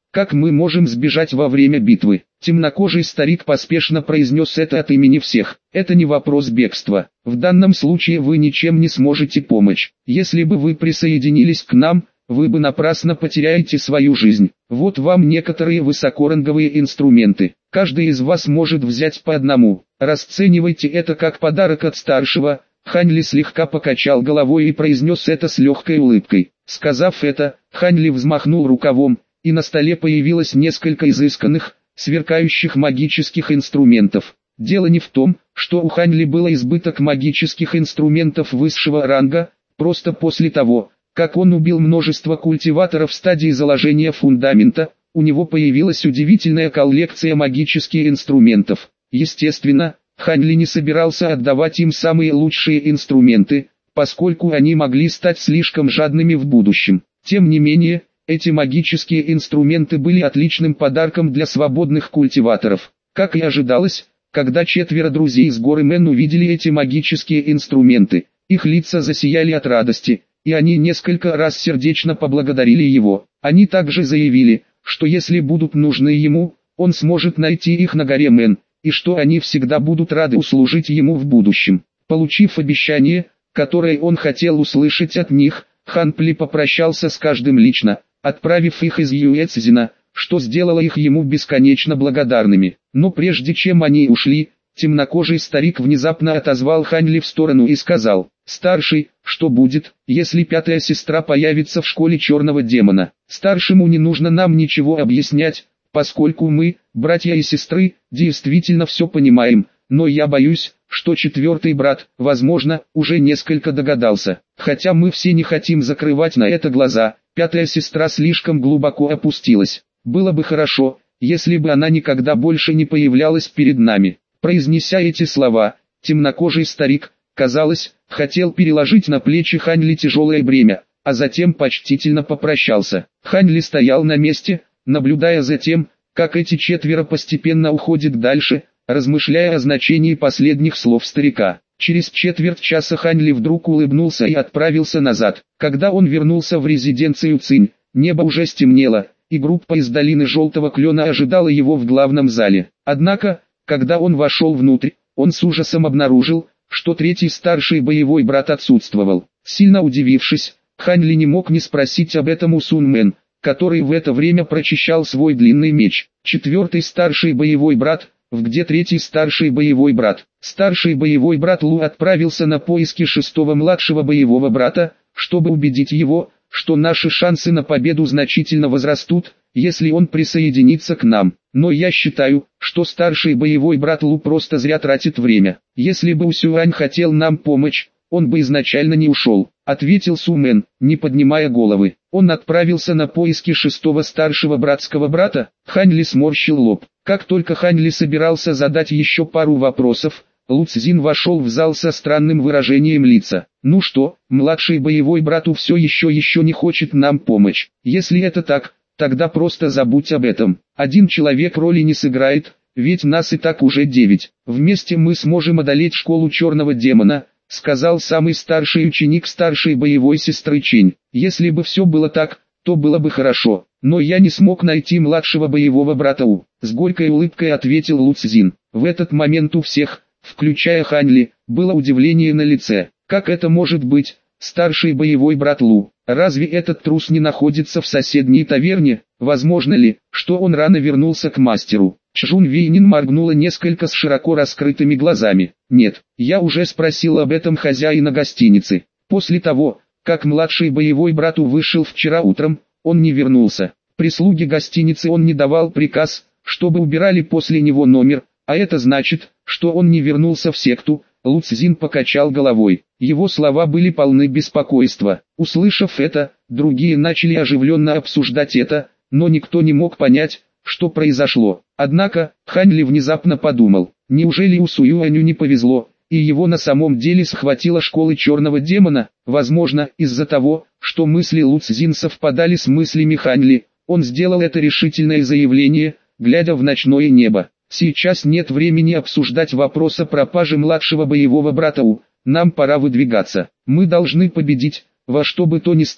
Как мы можем сбежать во время битвы? Темнокожий старик поспешно произнес это от имени всех. Это не вопрос бегства. В данном случае вы ничем не сможете помочь. Если бы вы присоединились к нам, вы бы напрасно потеряете свою жизнь. Вот вам некоторые высокоранговые инструменты. Каждый из вас может взять по одному. Расценивайте это как подарок от старшего. Ханли слегка покачал головой и произнес это с легкой улыбкой. Сказав это, Ханли взмахнул рукавом, и на столе появилось несколько изысканных, сверкающих магических инструментов. Дело не в том, что у Ханли было избыток магических инструментов высшего ранга, просто после того, как он убил множество культиваторов в стадии заложения фундамента, у него появилась удивительная коллекция магических инструментов. Естественно, Ханли не собирался отдавать им самые лучшие инструменты, поскольку они могли стать слишком жадными в будущем. Тем не менее, эти магические инструменты были отличным подарком для свободных культиваторов. Как и ожидалось, когда 4 друзей из горы Мэн увидели эти магические инструменты, их лица засияли от радости, и они несколько раз сердечно поблагодарили его. Они также заявили, что если будут нужны ему, он сможет найти их на горе Мэн, и что они всегда будут рады услужить ему в будущем. Получив обещание, которое он хотел услышать от них, Ханли попрощался с каждым лично, отправив их из Юэцзина, что сделало их ему бесконечно благодарными. Но прежде чем они ушли, темнокожий старик внезапно отозвал Ханли в сторону и сказал: «Старший, что будет, если 5-я сестра появится в школе черного демона? Старшему не нужно нам ничего объяснять, поскольку мы, братья и сестры, действительно все понимаем, но я боюсь, что 4-й брат, возможно, уже несколько догадался. Хотя мы все не хотим закрывать на это глаза, 5-я сестра слишком глубоко опустилась. Было бы хорошо, если бы она никогда больше не появлялась перед нами». Произнеся эти слова, темнокожий старик, казалось, хотел переложить на плечи Ханли тяжелое бремя, а затем почтительно попрощался. Ханли стоял на месте, наблюдая за тем, как эти 4 постепенно уходят дальше, размышляя о значении последних слов старика. Через четверть часа Ханли вдруг улыбнулся и отправился назад. Когда он вернулся в резиденцию Цинь, небо уже стемнело, и группа из долины Желтого Клена ожидала его в главном зале. Однако, когда он вошел внутрь, он с ужасом обнаружил, что 3-й старший боевой брат отсутствовал. Сильно удивившись, Ханли не мог не спросить об этом у Сун Мэн, который в это время прочищал свой длинный меч. 4-й старший боевой брат, где 3-й старший боевой брат? Старший боевой брат Лу отправился на поиски 6-го младшего боевого брата, чтобы убедить его, что наши шансы на победу значительно возрастут, если он присоединится к нам. Но я считаю, что старший боевой брат Лу просто зря тратит время. Если бы Усюань хотел нам помочь, он бы изначально не ушел, ответил Сумен, не поднимая головы. Он отправился на поиски 6-го старшего братского брата. Ханли сморщил лоб. Как только Ханли собирался задать еще пару вопросов, Лу Цзин вошел в зал со странным выражением лица. «Ну что, младший боевой брату все еще не хочет нам помочь. Если это так, тогда просто забудь об этом. Один человек роли не сыграет, ведь нас и так уже 9. Вместе мы сможем одолеть школу черного демона», сказал самый старший ученик старшей боевой сестры Чинь. «Если бы все было так, то было бы хорошо, но я не смог найти младшего боевого брата У», с горькой улыбкой ответил Лу Цзин. В этот момент у всех, включая Ханли, было удивление на лице. Как это может быть, старший боевой брат Лу? Разве этот трус не находится в соседней таверне? Возможно ли, что он рано вернулся к мастеру? Чжун Вейнин моргнула несколько с широко раскрытыми глазами. «Нет, я уже спросил об этом хозяина гостиницы. После того, как младший боевой брат У вышел вчера утром, он не вернулся. Прислуге гостиницы он не давал приказ, чтобы убирали после него номер, а это значит, что он не вернулся в секту». Лу Цзин покачал головой. Его слова были полны беспокойства. Услышав это, другие начали оживленно обсуждать это, но никто не мог понять, что произошло. Однако, Ханли внезапно подумал, неужели Усюаню не повезло, и его на самом деле схватила школа черного демона? Возможно, из-за того, что мысли Лу Цзин совпадали с мыслями Ханли, он сделал это решительное заявление, глядя в ночное небо. «Сейчас нет времени обсуждать вопрос о пропаже младшего боевого брата У, нам пора выдвигаться. Мы должны победить, во что бы то ни стало,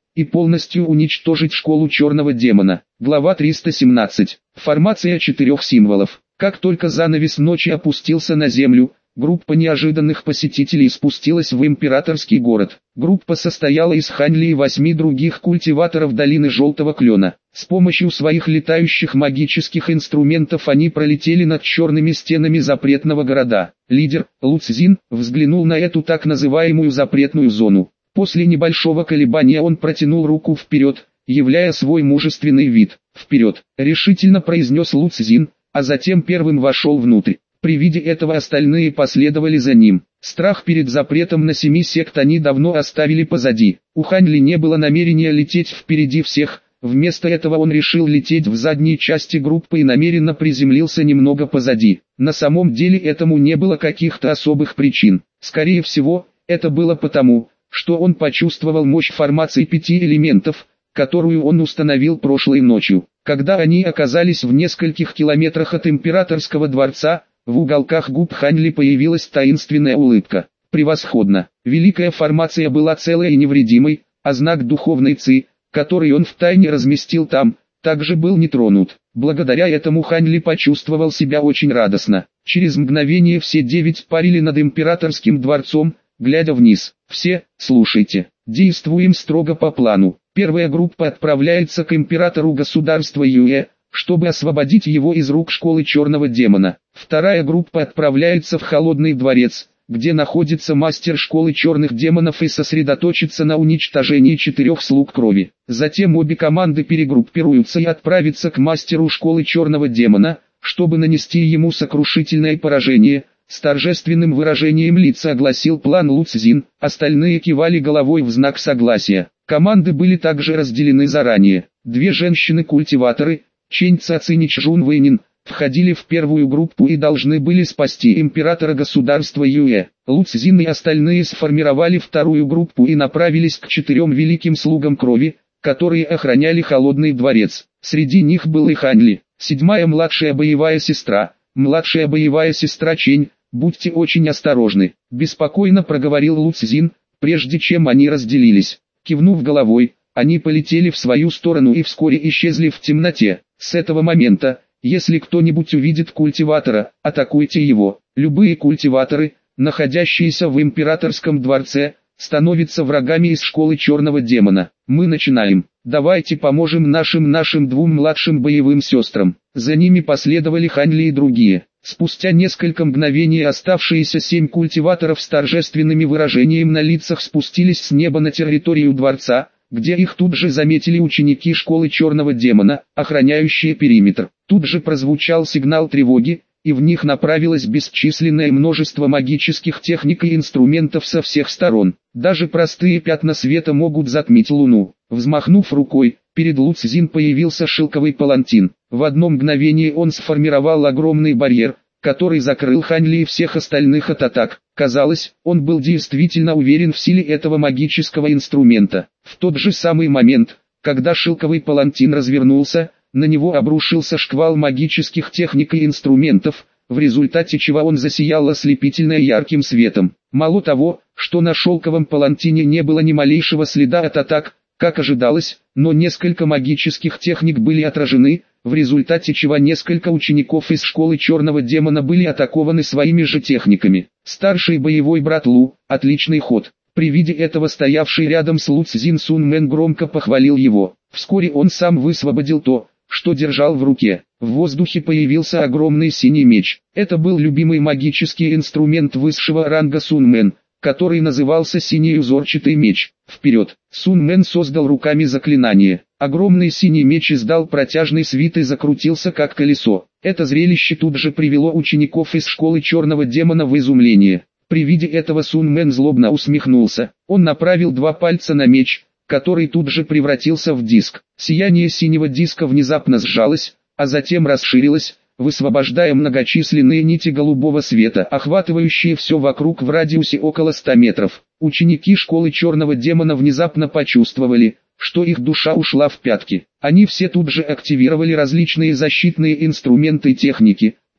и полностью уничтожить школу черного демона. Глава 317. Формация 4 символов. Как только занавес ночи опустился на землю, группа неожиданных посетителей спустилась в императорский город. Группа состояла из Ханьли и 8 других культиваторов долины Желтого Клена. С помощью своих летающих магических инструментов они пролетели над черными стенами запретного города. Лидер, Лу Цзин, взглянул на эту так называемую запретную зону. После небольшого колебания он протянул руку вперед, являя свой мужественный вид. «Вперед!» — решительно произнес Лу Цзин, а затем первым вошел внутрь. При виде этого остальные последовали за ним. Страх перед запретом на 7 сект они давно оставили позади. У Ханьли не было намерения лететь впереди всех, вместо этого он решил лететь в задней части группы и намеренно приземлился немного позади. На самом деле этому не было каких-то особых причин. Скорее всего, это было потому, что он почувствовал мощь формации 5 элементов, которую он установил прошлой ночью. Когда они оказались в нескольких километрах от императорского дворца, в уголках губ Ханьли появилась таинственная улыбка. Превосходно! Великая формация была целой и невредимой, а знак духовной ци, который он втайне разместил там, также был не тронут. Благодаря этому Ханьли почувствовал себя очень радостно. Через мгновение все 9 парили над императорским дворцом, глядя вниз. «Все, слушайте, действуем строго по плану. Первая группа отправляется к императору государства Юэ, чтобы освободить его из рук школы черного демона. Вторая группа отправляется в Холодный дворец, где находится мастер школы черных демонов и сосредоточится на уничтожении 4 слуг крови. Затем обе команды перегруппируются и отправятся к мастеру школы черного демона, чтобы нанести ему сокрушительное поражение. С торжественным выражением лица огласил план Лу Цзин, остальные кивали головой в знак согласия. Команды были также разделены заранее. 2 женщины-культиваторы, Чэнь Цацинь и Чжун Вэнин, входили в первую группу и должны были спасти императора государства Юэ. Лу Цзин и остальные сформировали вторую группу и направились к 4 великим слугам крови, которые охраняли Холодный дворец. Среди них был и Ханьли, 7-я младшая боевая сестра, младшая боевая сестра Чэнь. «Будьте очень осторожны», — беспокойно проговорил Лу Цзин, прежде чем они разделились. Кивнув головой, они полетели в свою сторону и вскоре исчезли в темноте. С этого момента, если кто-нибудь увидит культиватора, атакуйте его. Любые культиваторы, находящиеся в императорском дворце, становятся врагами из школы черного демона. Мы начинаем. Давайте поможем нашим 2 младшим боевым сестрам. За ними последовали Ханьли и другие. Спустя несколько мгновений оставшиеся 7 культиваторов с торжественными выражениями на лицах спустились с неба на территорию дворца, где их тут же заметили ученики школы черного демона, охраняющие периметр. Тут же прозвучал сигнал тревоги, и в них направилось бесчисленное множество магических техник и инструментов со всех сторон. Даже простые пятна света могут затмить луну. Взмахнув рукой, перед Лу Цзин появился шелковый палантин. В одно мгновение он сформировал огромный барьер, который закрыл Ханьли и всех остальных от атак. Казалось, он был действительно уверен в силе этого магического инструмента. В тот же самый момент, когда шелковый палантин развернулся, на него обрушился шквал магических техник и инструментов, в результате чего он засиял ослепительно ярким светом. Мало того, что на шелковом палантине не было ни малейшего следа от атак, как ожидалось, но несколько магических техник были отражены, в результате чего несколько учеников из школы черного демона были атакованы своими же техниками. Старший боевой брат Лу, отличный ход. При виде этого стоявший рядом с Лу Цзин Сун Мэн громко похвалил его. Вскоре он сам высвободил то, что держал в руке. В воздухе появился огромный синий меч. Это был любимый магический инструмент высшего ранга Сун Мэн, который назывался «Синий узорчатый меч». Вперед! Сун Мэн создал руками заклинание. Огромный синий меч издал протяжный свист и закрутился как колесо. Это зрелище тут же привело учеников из школы черного демона в изумление. При виде этого Сун Мэн злобно усмехнулся. Он направил 2 пальца на меч, который тут же превратился в диск. Сияние синего диска внезапно сжалось, а затем расширилось, высвобождая многочисленные нити голубого света, охватывающие все вокруг в радиусе около 100 метров. Ученики школы черного демона внезапно почувствовали, что их душа ушла в пятки. Они все тут же активировали различные защитные инструменты и техники,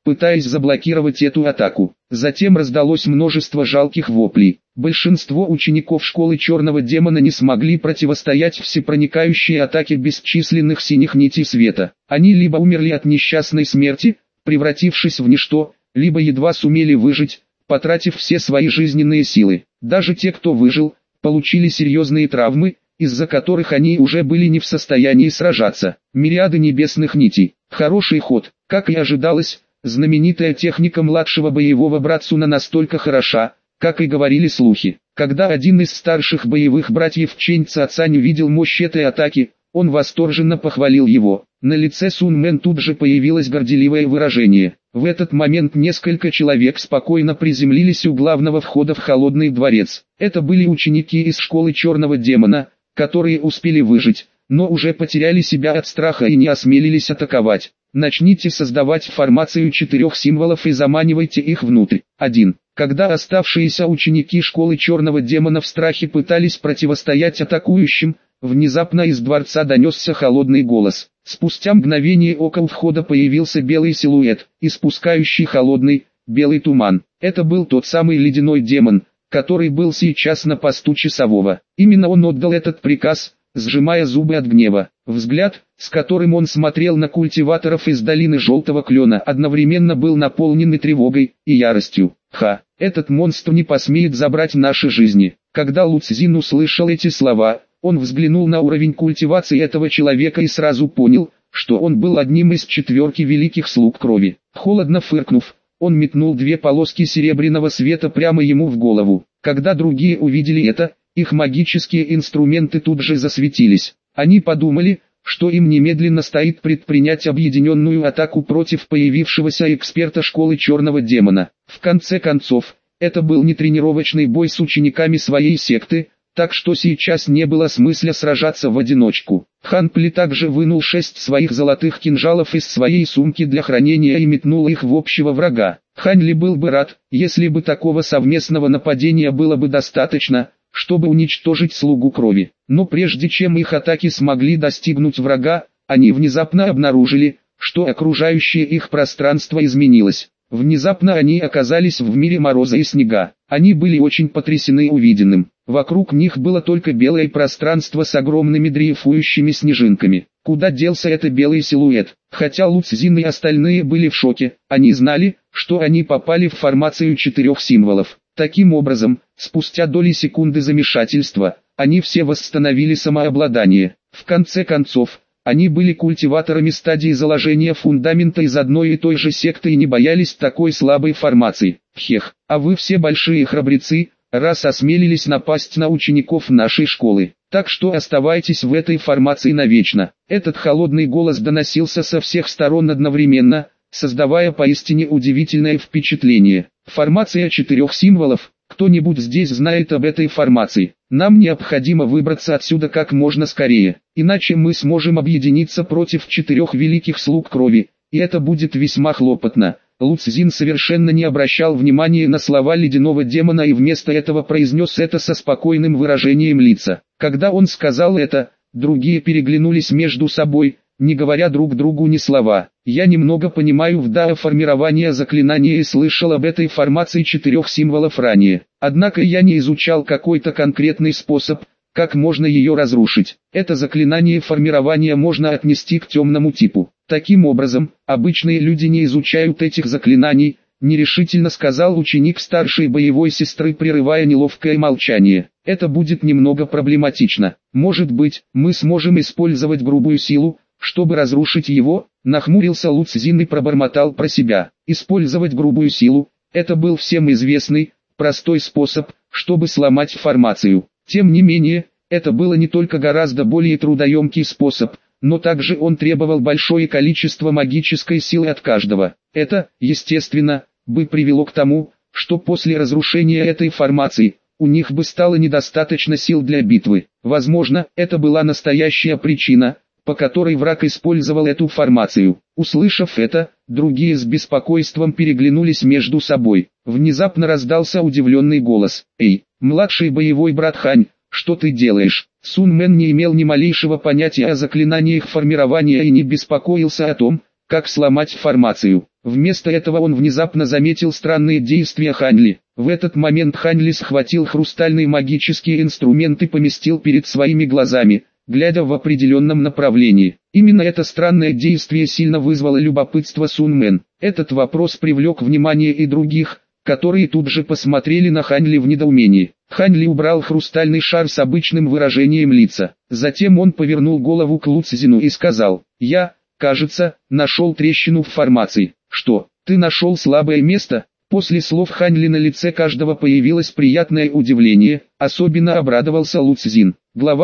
пытаясь заблокировать эту атаку. Затем раздалось множество жалких воплей. Большинство учеников школы Черного Демона не смогли противостоять всепроникающей атаке бесчисленных синих нитей света. Они либо умерли от несчастной смерти, превратившись в ничто, либо едва сумели выжить, потратив все свои жизненные силы. Даже те, кто выжил, получили серьезные травмы, из-за которых они уже были не в состоянии сражаться. Мириады небесных нитей. Хороший ход. Как и ожидалось, знаменитая техника младшего боевого братсуна настолько хороша, как и говорили слухи. Когда один из старших боевых братьев Чэнь Цацань увидел мощь этой атаки, он восторженно похвалил его. На лице Сун Мэн тут же появилось горделивое выражение. В этот момент несколько человек спокойно приземлились у главного входа в Холодный дворец. Это были ученики из школы Черного Демона, которые успели выжить, но уже потеряли себя от страха и не осмелились атаковать. Начните создавать формацию 4 символов и заманивайте их внутрь. 1. Когда оставшиеся ученики школы Черного Демона в страхе пытались противостоять атакующим, внезапно из дворца донесся холодный голос. Спустя мгновение ока у входа появился белый силуэт, испускающий холодный, белый туман. Это был тот самый ледяной демон, который был сейчас на посту часового. Именно он отдал этот приказ, сжимая зубы от гнева. Взгляд, с которым он смотрел на культиваторов из долины Желтого Клена, одновременно был наполнен и тревогой, и яростью. «Ха, этот монстр не посмеет забрать наши жизни». Когда Лу Цзин услышал эти слова, он взглянул на уровень культивации этого человека и сразу понял, что он был одним из 4 великих слуг крови. Холодно фыркнув, он метнул 2 полоски серебряного света прямо ему в голову. Когда другие увидели это, их магические инструменты тут же засветились. Они подумали, что им немедленно стоит предпринять объединенную атаку против появившегося эксперта школы Черного Демона. В конце концов, это был не тренировочный бой с учениками своей секты, так что сейчас не было смысла сражаться в одиночку. Хан Пли также вынул 6 своих золотых кинжалов из своей сумки для хранения и метнул их в общего врага. Хань Ли был бы рад, если бы такого совместного нападения было бы достаточно, чтобы уничтожить слугу крови. Но прежде чем их атаки смогли достигнуть врага, они внезапно обнаружили, что окружающее их пространство изменилось. Внезапно они оказались в мире мороза и снега. Они были очень потрясены увиденным. Вокруг них было только белое пространство с огромными дрейфующими снежинками. Куда делся этот белый силуэт? Хотя Лу Цзин и остальные были в шоке, они знали, что они попали в формацию 4 символов. Таким образом, спустя доли секунды замешательства, они все восстановили самообладание. В конце концов, они были культиваторами стадии заложения фундамента из одной и той же секты и не боялись такой слабой формации. Хех, а вы все большие храбрецы, раз осмелились напасть на учеников нашей школы. Так что оставайтесь в этой формации навечно. Этот холодный голос доносился со всех сторон одновременно, создавая поистине удивительное впечатление. Формация 4 символов. Кто-нибудь здесь знает об этой формации? Нам необходимо выбраться отсюда как можно скорее, иначе мы сможем объединиться против 4 великих слуг крови, и это будет весьма хлопотно. Лу Цзин совершенно не обращал внимания на слова ледяного демона и вместо этого произнес это со спокойным выражением лица. Когда он сказал это, другие переглянулись между собой, не говоря друг другу ни слова. Я немного понимаю в дао формирования заклинания и слышал об этой формации 4 символов ранее. Однако я не изучал какой-то конкретный способ, как можно ее разрушить. Это заклинание формирования можно отнести к темному типу. Таким образом, обычные люди не изучают этих заклинаний, нерешительно сказал ученик старшей боевой сестры, прерывая неловкое молчание. Это будет немного проблематично. Может быть, мы сможем использовать грубую силу, чтобы разрушить его, нахмурился Лу Цзин и пробормотал про себя. Использовать грубую силу – это был всем известный, простой способ, чтобы сломать формацию. Тем не менее, это было не только гораздо более трудоемкий способ, но также он требовал большое количество магической силы от каждого. Это, естественно, бы привело к тому, что после разрушения этой формации, у них бы стало недостаточно сил для битвы. Возможно, это была настоящая причина, по которой враг использовал эту формацию. Услышав это, другие с беспокойством переглянулись между собой. Внезапно раздался удивленный голос. «Эй, младший боевой брат Хань, что ты делаешь?» Сун Мэн не имел ни малейшего понятия о заклинаниях формирования и не беспокоился о том, как сломать формацию. Вместо этого он внезапно заметил странные действия Ханли. В этот момент Ханли схватил хрустальный магический инструмент и поместил перед своими глазами, глядя в определенном направлении. Именно это странное действие сильно вызвало любопытство Сун Мэн. Этот вопрос привлек внимание и других, которые тут же посмотрели на Ханли в недоумении. Ханли убрал хрустальный шар с обычным выражением лица. Затем он повернул голову к Лу Цзину и сказал: «Я, кажется, нашел трещину в формации». «Что, ты нашел слабое место?» После слов Ханли на лице каждого появилось приятное удивление, особенно обрадовался Лу Цзин. Глава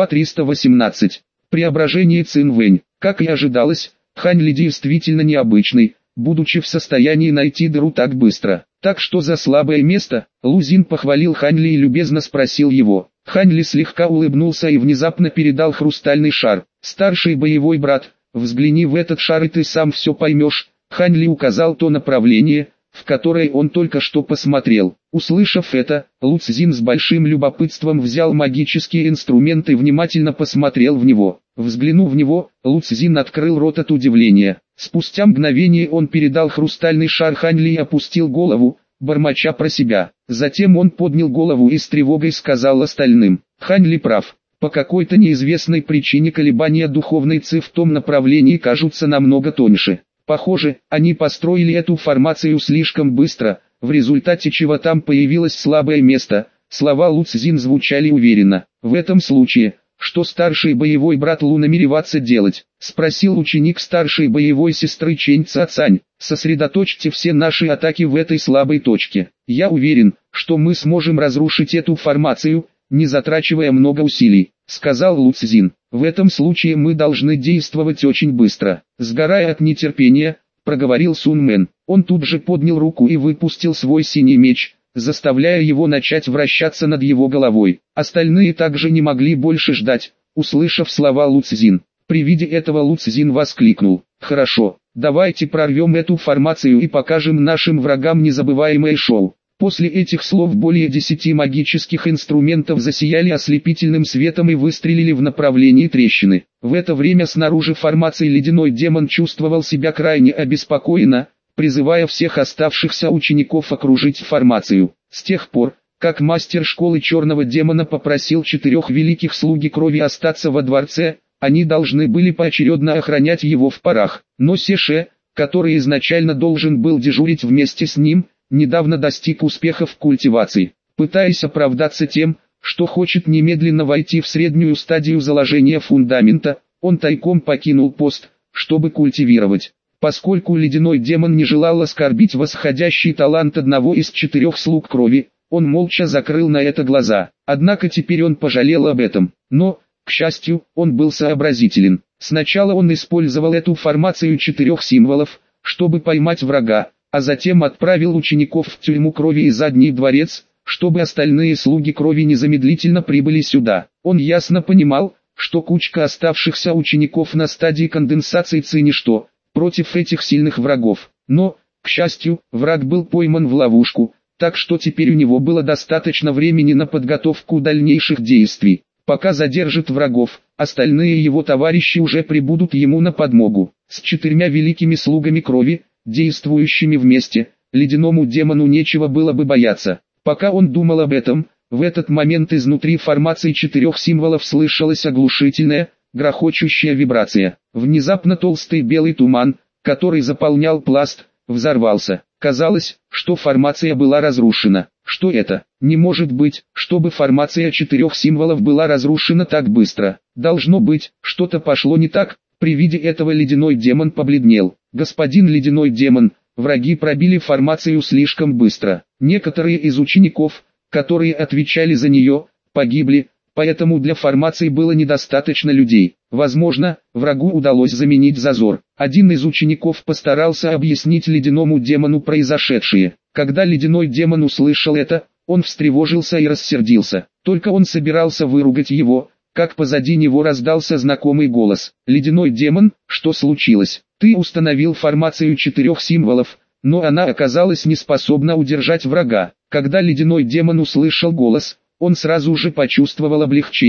318. Преображение Цин Вэнь. Как и ожидалось, Ханли действительно необычный, будучи в состоянии найти дыру так быстро. «Так что за слабое место?» Лу Цзин похвалил Ханли и любезно спросил его. Ханли слегка улыбнулся и внезапно передал хрустальный шар. «Старший боевой брат, взгляни в этот шар и ты сам все поймешь». Ханли указал то направление, в которое он только что посмотрел. Услышав это, Лу Цзин с большим любопытством взял магический инструмент и внимательно посмотрел в него. Взглянув в него, Лу Цзин открыл рот от удивления. Спустя мгновение он передал хрустальный шар Ханли и опустил голову, бормоча про себя. Затем он поднял голову и с тревогой сказал остальным: «Ханли прав. По какой-то неизвестной причине колебания духовной ци в том направлении кажутся намного тоньше. Похоже, они построили эту формацию слишком быстро, в результате чего там появилось слабое место». Слова Лу Цзин звучали уверенно. «В этом случае, что старший боевой брат Лу намеревается делать?» — спросил ученик старшей боевой сестры Чэнь Цацань. «Сосредоточьте все наши атаки в этой слабой точке. Я уверен, что мы сможем разрушить эту формацию, не затрачивая много усилий», — сказал Лу Цзин. «В этом случае мы должны действовать очень быстро». Сгорая от нетерпения, проговорил Сун Мэн. Он тут же поднял руку и выпустил свой синий меч, заставляя его начать вращаться над его головой. Остальные также не могли больше ждать, услышав слова Лу Цзин. При виде этого Лу Цзин воскликнул: «Хорошо, давайте прорвем эту формацию и покажем нашим врагам незабываемое шоу». После этих слов более 10 магических инструментов засияли ослепительным светом и выстрелили в направлении трещины. В это время снаружи формации ледяной демон чувствовал себя крайне обеспокоенно, призывая всех оставшихся учеников окружить формацию. С тех пор, как мастер школы черного демона попросил 4 великих слуги крови остаться во дворце, они должны были поочередно охранять его в парах. Но Сеше, который изначально должен был дежурить вместе с ним, недавно достиг успеха в культивации. Пытаясь оправдаться тем, что хочет немедленно войти в среднюю стадию заложения фундамента, он тайком покинул пост, чтобы культивировать. Поскольку ледяной демон не желал оскорбить восходящий талант одного из 4 слуг крови, он молча закрыл на это глаза. Однако теперь он пожалел об этом. Но, к счастью, он был сообразителен. Сначала он использовал эту формацию 4 символов, чтобы поймать врага, а затем отправил учеников в тюрьму крови и задний дворец, чтобы остальные слуги крови незамедлительно прибыли сюда. Он ясно понимал, что кучка оставшихся учеников на стадии конденсации ци ничто против этих сильных врагов. Но, к счастью, враг был пойман в ловушку, так что теперь у него было достаточно времени на подготовку дальнейших действий. Пока задержит врагов, остальные его товарищи уже прибудут ему на подмогу. С 4 великими слугами крови, действующими вместе, ледяному демону нечего было бы бояться. Пока он думал об этом, в этот момент изнутри формации 4 символов слышалась оглушительная, грохочущая вибрация. Внезапно толстый белый туман, который заполнял пласт, взорвался. Казалось, что формация была разрушена. Что это? Не может быть, чтобы формация 4 символов была разрушена так быстро. Должно быть, что-то пошло не так. При виде этого ледяной демон побледнел. «Господин ледяной демон, враги пробили формацию слишком быстро. Некоторые из учеников, которые отвечали за нее, погибли, поэтому для формации было недостаточно людей. Возможно, врагу удалось заменить зазор». Один из учеников постарался объяснить ледяному демону произошедшее. Когда ледяной демон услышал это, он встревожился и рассердился. Только он собирался выругать его, как позади него раздался знакомый голос. «Ледяной демон, что случилось? Ты установил формацию 4 символов, но она оказалась не способна удержать врага». Когда ледяной демон услышал голос, он сразу же почувствовал облегчение.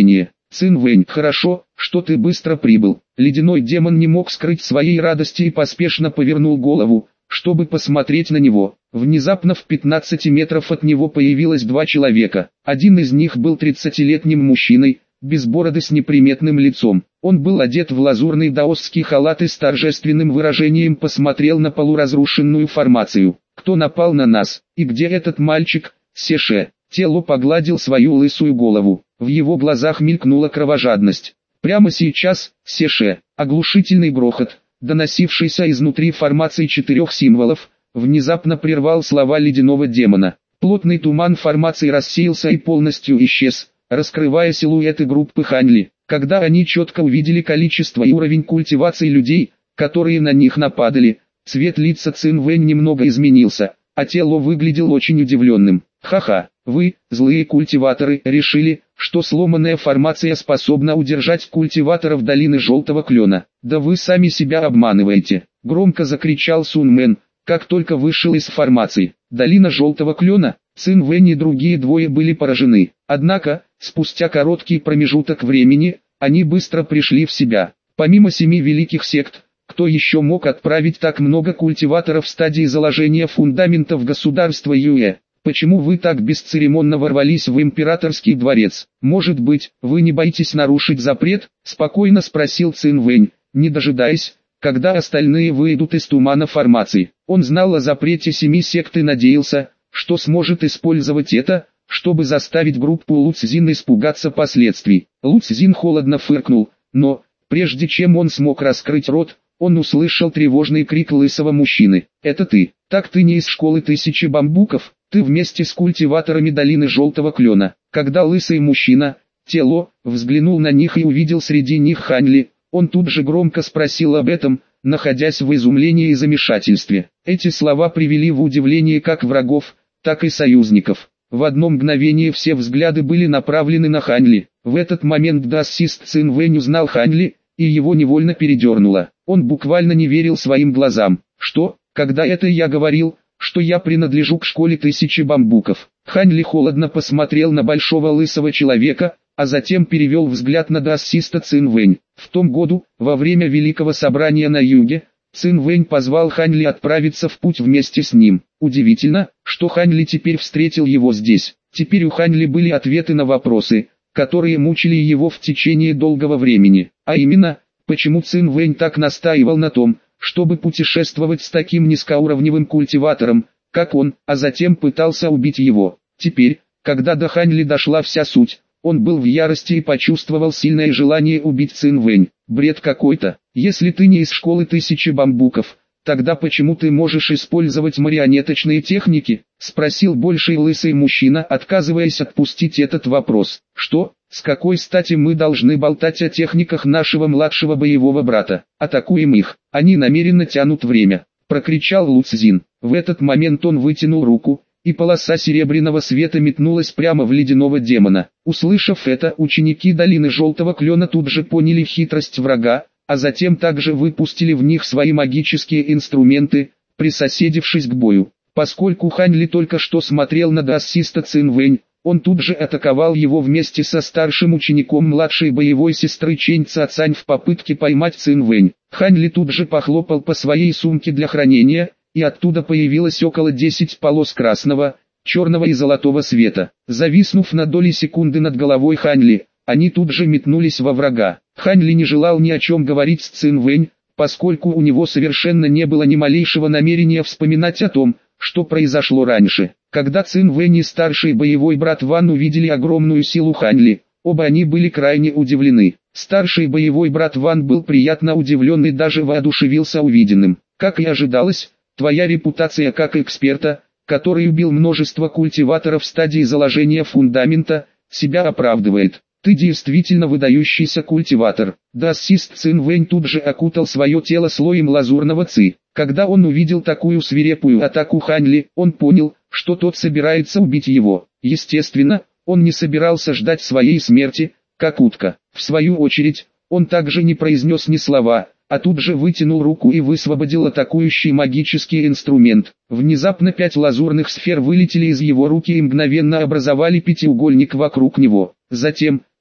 Цин Вэнь, хорошо, что ты быстро прибыл. Ледяной демон не мог скрыть своей радости и поспешно повернул голову, чтобы посмотреть на него. Внезапно в 15 метров от него появилось два человека. Один из них был 30-летним мужчиной, без бороды с неприметным лицом. Он был одет в лазурный даосский халат и с торжественным выражением посмотрел на полуразрушенную формацию. «Кто напал на нас? И где этот мальчик?» Сеше. Тело погладил свою лысую голову. В его глазах мелькнула кровожадность. Прямо сейчас, Сеше, оглушительный грохот, доносившийся изнутри формации 4 символов, внезапно прервал слова ледяного демона. Плотный туман формации рассеялся и полностью исчез, раскрывая силуэты группы Ханьли. Когда они четко увидели количество и уровень культивации людей, которые на них нападали, цвет лица Цин Вэнь немного изменился, а тело выглядел очень удивленным. «Ха-ха, вы, злые культиваторы, решили, что сломанная формация способна удержать культиваторов долины Желтого Клена. Да вы сами себя обманываете!» — громко закричал Сун Мэн, как только вышел из формации. Долина Желтого Клена, Цин Вэнь и другие двое были поражены. Однако, спустя короткий промежуток времени, они быстро пришли в себя. Помимо 7 великих сект, кто еще мог отправить так много культиваторов в стадии заложения фундаментов государства Юэ? Почему вы так бесцеремонно ворвались в императорский дворец? Может быть, вы не боитесь нарушить запрет? Спокойно спросил Цин Вэнь, не дожидаясь, когда остальные выйдут из тумана формации. Он знал о запрете 7 сект и надеялся, что сможет использовать это, чтобы заставить группу Лу Цзин испугаться последствий. Лу Цзин холодно фыркнул, но, прежде чем он смог раскрыть рот, он услышал тревожный крик лысого мужчины. «Это ты? Так ты не из школы 1000 бамбуков? Ты вместе с культиваторами долины Желтого Клена». Когда лысый мужчина, Тело, взглянул на них и увидел среди них Ханьли, он тут же громко спросил об этом, находясь в изумлении и замешательстве. Эти слова привели в удивление как врагов, так и союзников. В одно мгновение все взгляды были направлены на Ханьли. В этот момент даосист Цин Вэнь узнал Ханьли, и его невольно передернуло. Он буквально не верил своим глазам. «Что, когда это я говорил, что я принадлежу к школе 1000 бамбуков?» Ханьли холодно посмотрел на большого лысого человека, а затем перевел взгляд на даосиста Цин Вэнь. В том году, во время Великого Собрания на юге, Цин Вэнь позвал Ханьли отправиться в путь вместе с ним. Удивительно, что Ханьли теперь встретил его здесь. Теперь у Ханьли были ответы на вопросы, которые мучили его в течение долгого времени. А именно, почему Цин Вэнь так настаивал на том, чтобы путешествовать с таким низкоуровневым культиватором, как он, а затем пытался убить его. Теперь, когда до Ханьли дошла вся суть, он был в ярости и почувствовал сильное желание убить Цин Вэнь. Бред какой-то. Если ты не из школы 1000 бамбуков, тогда почему ты можешь использовать марионеточные техники? Спросил больший лысый мужчина, отказываясь отпустить этот вопрос. Что? С какой стати мы должны болтать о техниках нашего младшего боевого брата? Атакуем их. Они намеренно тянут время. Прокричал Лу Цзин. В этот момент он вытянул руку, и полоса серебряного света метнулась прямо в ледяного демона. Услышав это, ученики долины Желтого Клена тут же поняли хитрость врага, а затем также выпустили в них свои магические инструменты, присоседившись к бою. Поскольку Ханьли только что смотрел на даосиста Цин Вэнь, он тут же атаковал его вместе со старшим учеником младшей боевой сестры Чэнь Цацань в попытке поймать Цин Вэнь. Ханьли тут же похлопал по своей сумке для хранения, и оттуда появилось около 10 полос красного, черного и золотого света. Зависнув на доли секунды над головой Ханьли, они тут же метнулись во врага. Ханьли не желал ни о чем говорить с Цин Вэнь, поскольку у него совершенно не было ни малейшего намерения вспоминать о том, что произошло раньше. Когда Цин Вэнь и старший боевой брат Ван увидели огромную силу Ханьли, оба они были крайне удивлены. Старший боевой брат Ван был приятно удивлен и даже воодушевился увиденным. Как и ожидалось, твоя репутация как эксперта, который убил множество культиваторов в стадии заложения фундамента, себя оправдывает. Ты действительно выдающийся культиватор. Даосист Цин Вэнь тут же окутал свое тело слоем лазурного ци. Когда он увидел такую свирепую атаку Ханьли, он понял, что тот собирается убить его. Естественно, он не собирался ждать своей смерти, как утка. В свою очередь, он также не произнес ни слова, а тут же вытянул руку и высвободил атакующий магический инструмент. Внезапно 5 лазурных сфер вылетели из его руки и мгновенно образовали пятиугольник вокруг него. Затем,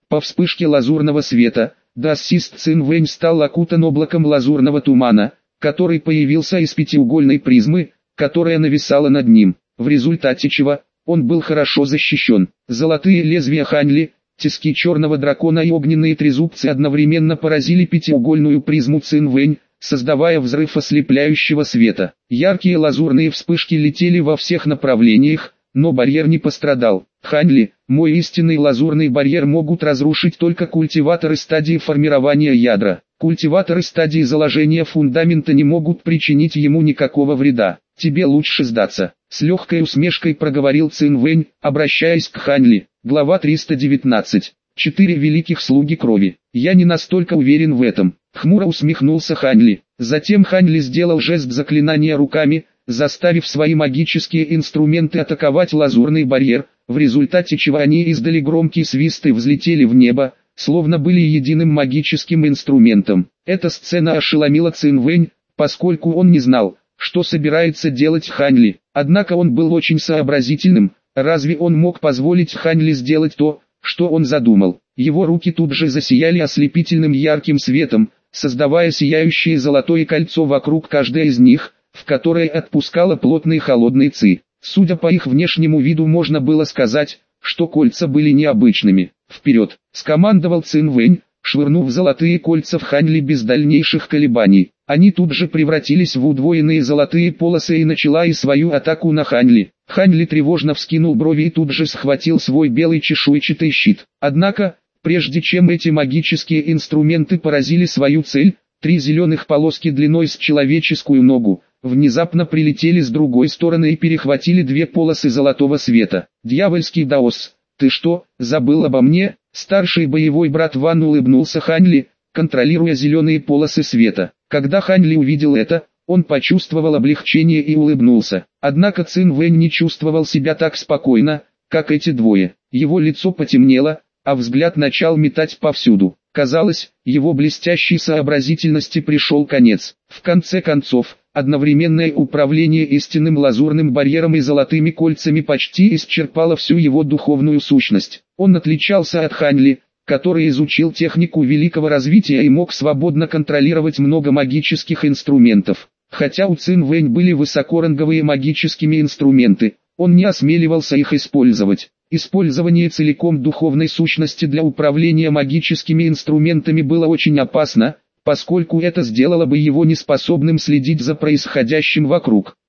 По вспышке лазурного света, Дассист Цинвэнь стал окутан облаком лазурного тумана, который появился из пятиугольной призмы, которая нависала над ним, в результате чего он был хорошо защищен. Золотые лезвия Ханьли, тиски черного дракона и огненные трезубцы одновременно поразили пятиугольную призму Цинвэнь, создавая взрыв ослепляющего света. Яркие лазурные вспышки летели во всех направлениях, но барьер не пострадал. Ханьли, мой истинный лазурный барьер могут разрушить только культиваторы стадии формирования ядра. Культиваторы стадии заложения фундамента не могут причинить ему никакого вреда. Тебе лучше сдаться. С легкой усмешкой проговорил Цинвэнь, обращаясь к Ханьли. Глава 319. 4 великих слуги крови. Я не настолько уверен в этом. Хмуро усмехнулся Ханьли. Затем Ханьли сделал жест заклинания руками, заставив свои магические инструменты атаковать лазурный барьер, в результате чего они издали громкий свист и взлетели в небо, словно были единым магическим инструментом. Эта сцена ошеломила Цинвэнь, поскольку он не знал, что собирается делать Ханьли. Однако он был очень сообразительным, разве он мог позволить Ханьли сделать то, что он задумал? Его руки тут же засияли ослепительным ярким светом, создавая сияющее золотое кольцо вокруг каждой из них, в которое отпускало плотный холодный ци. Судя по их внешнему виду можно было сказать, что кольца были необычными. «Вперед!» — скомандовал Цинвэнь, швырнув золотые кольца в Ханьли без дальнейших колебаний. Они тут же превратились в удвоенные золотые полосы и начала и свою атаку на Ханьли. Ханьли тревожно вскинул брови и тут же схватил свой белый чешуйчатый щит. Однако, прежде чем эти магические инструменты поразили свою цель, 3 зеленых полоски длиной с человеческую ногу, внезапно прилетели с другой стороны и перехватили 2 полосы золотого света. «Дьявольский даос, ты что, забыл обо мне?» Старший боевой брат Ван улыбнулся Ханьли, контролируя зеленые полосы света. Когда Ханьли увидел это, он почувствовал облегчение и улыбнулся. Однако Цинвэнь не чувствовал себя так спокойно, как эти двое. Его лицо потемнело, а взгляд начал метать повсюду. Казалось, его блестящей сообразительности пришел конец. В конце концов, одновременное управление истинным лазурным барьером и золотыми кольцами почти исчерпало всю его духовную сущность. Он отличался от Ханьли, который изучил технику великого развития и мог свободно контролировать много магических инструментов. Хотя у Цинвэнь были высокоранговые магические инструменты, он не осмеливался их использовать. Использование целиком духовной сущности для управления магическими инструментами было очень опасно, поскольку это сделало бы его неспособным следить за происходящим вокруг.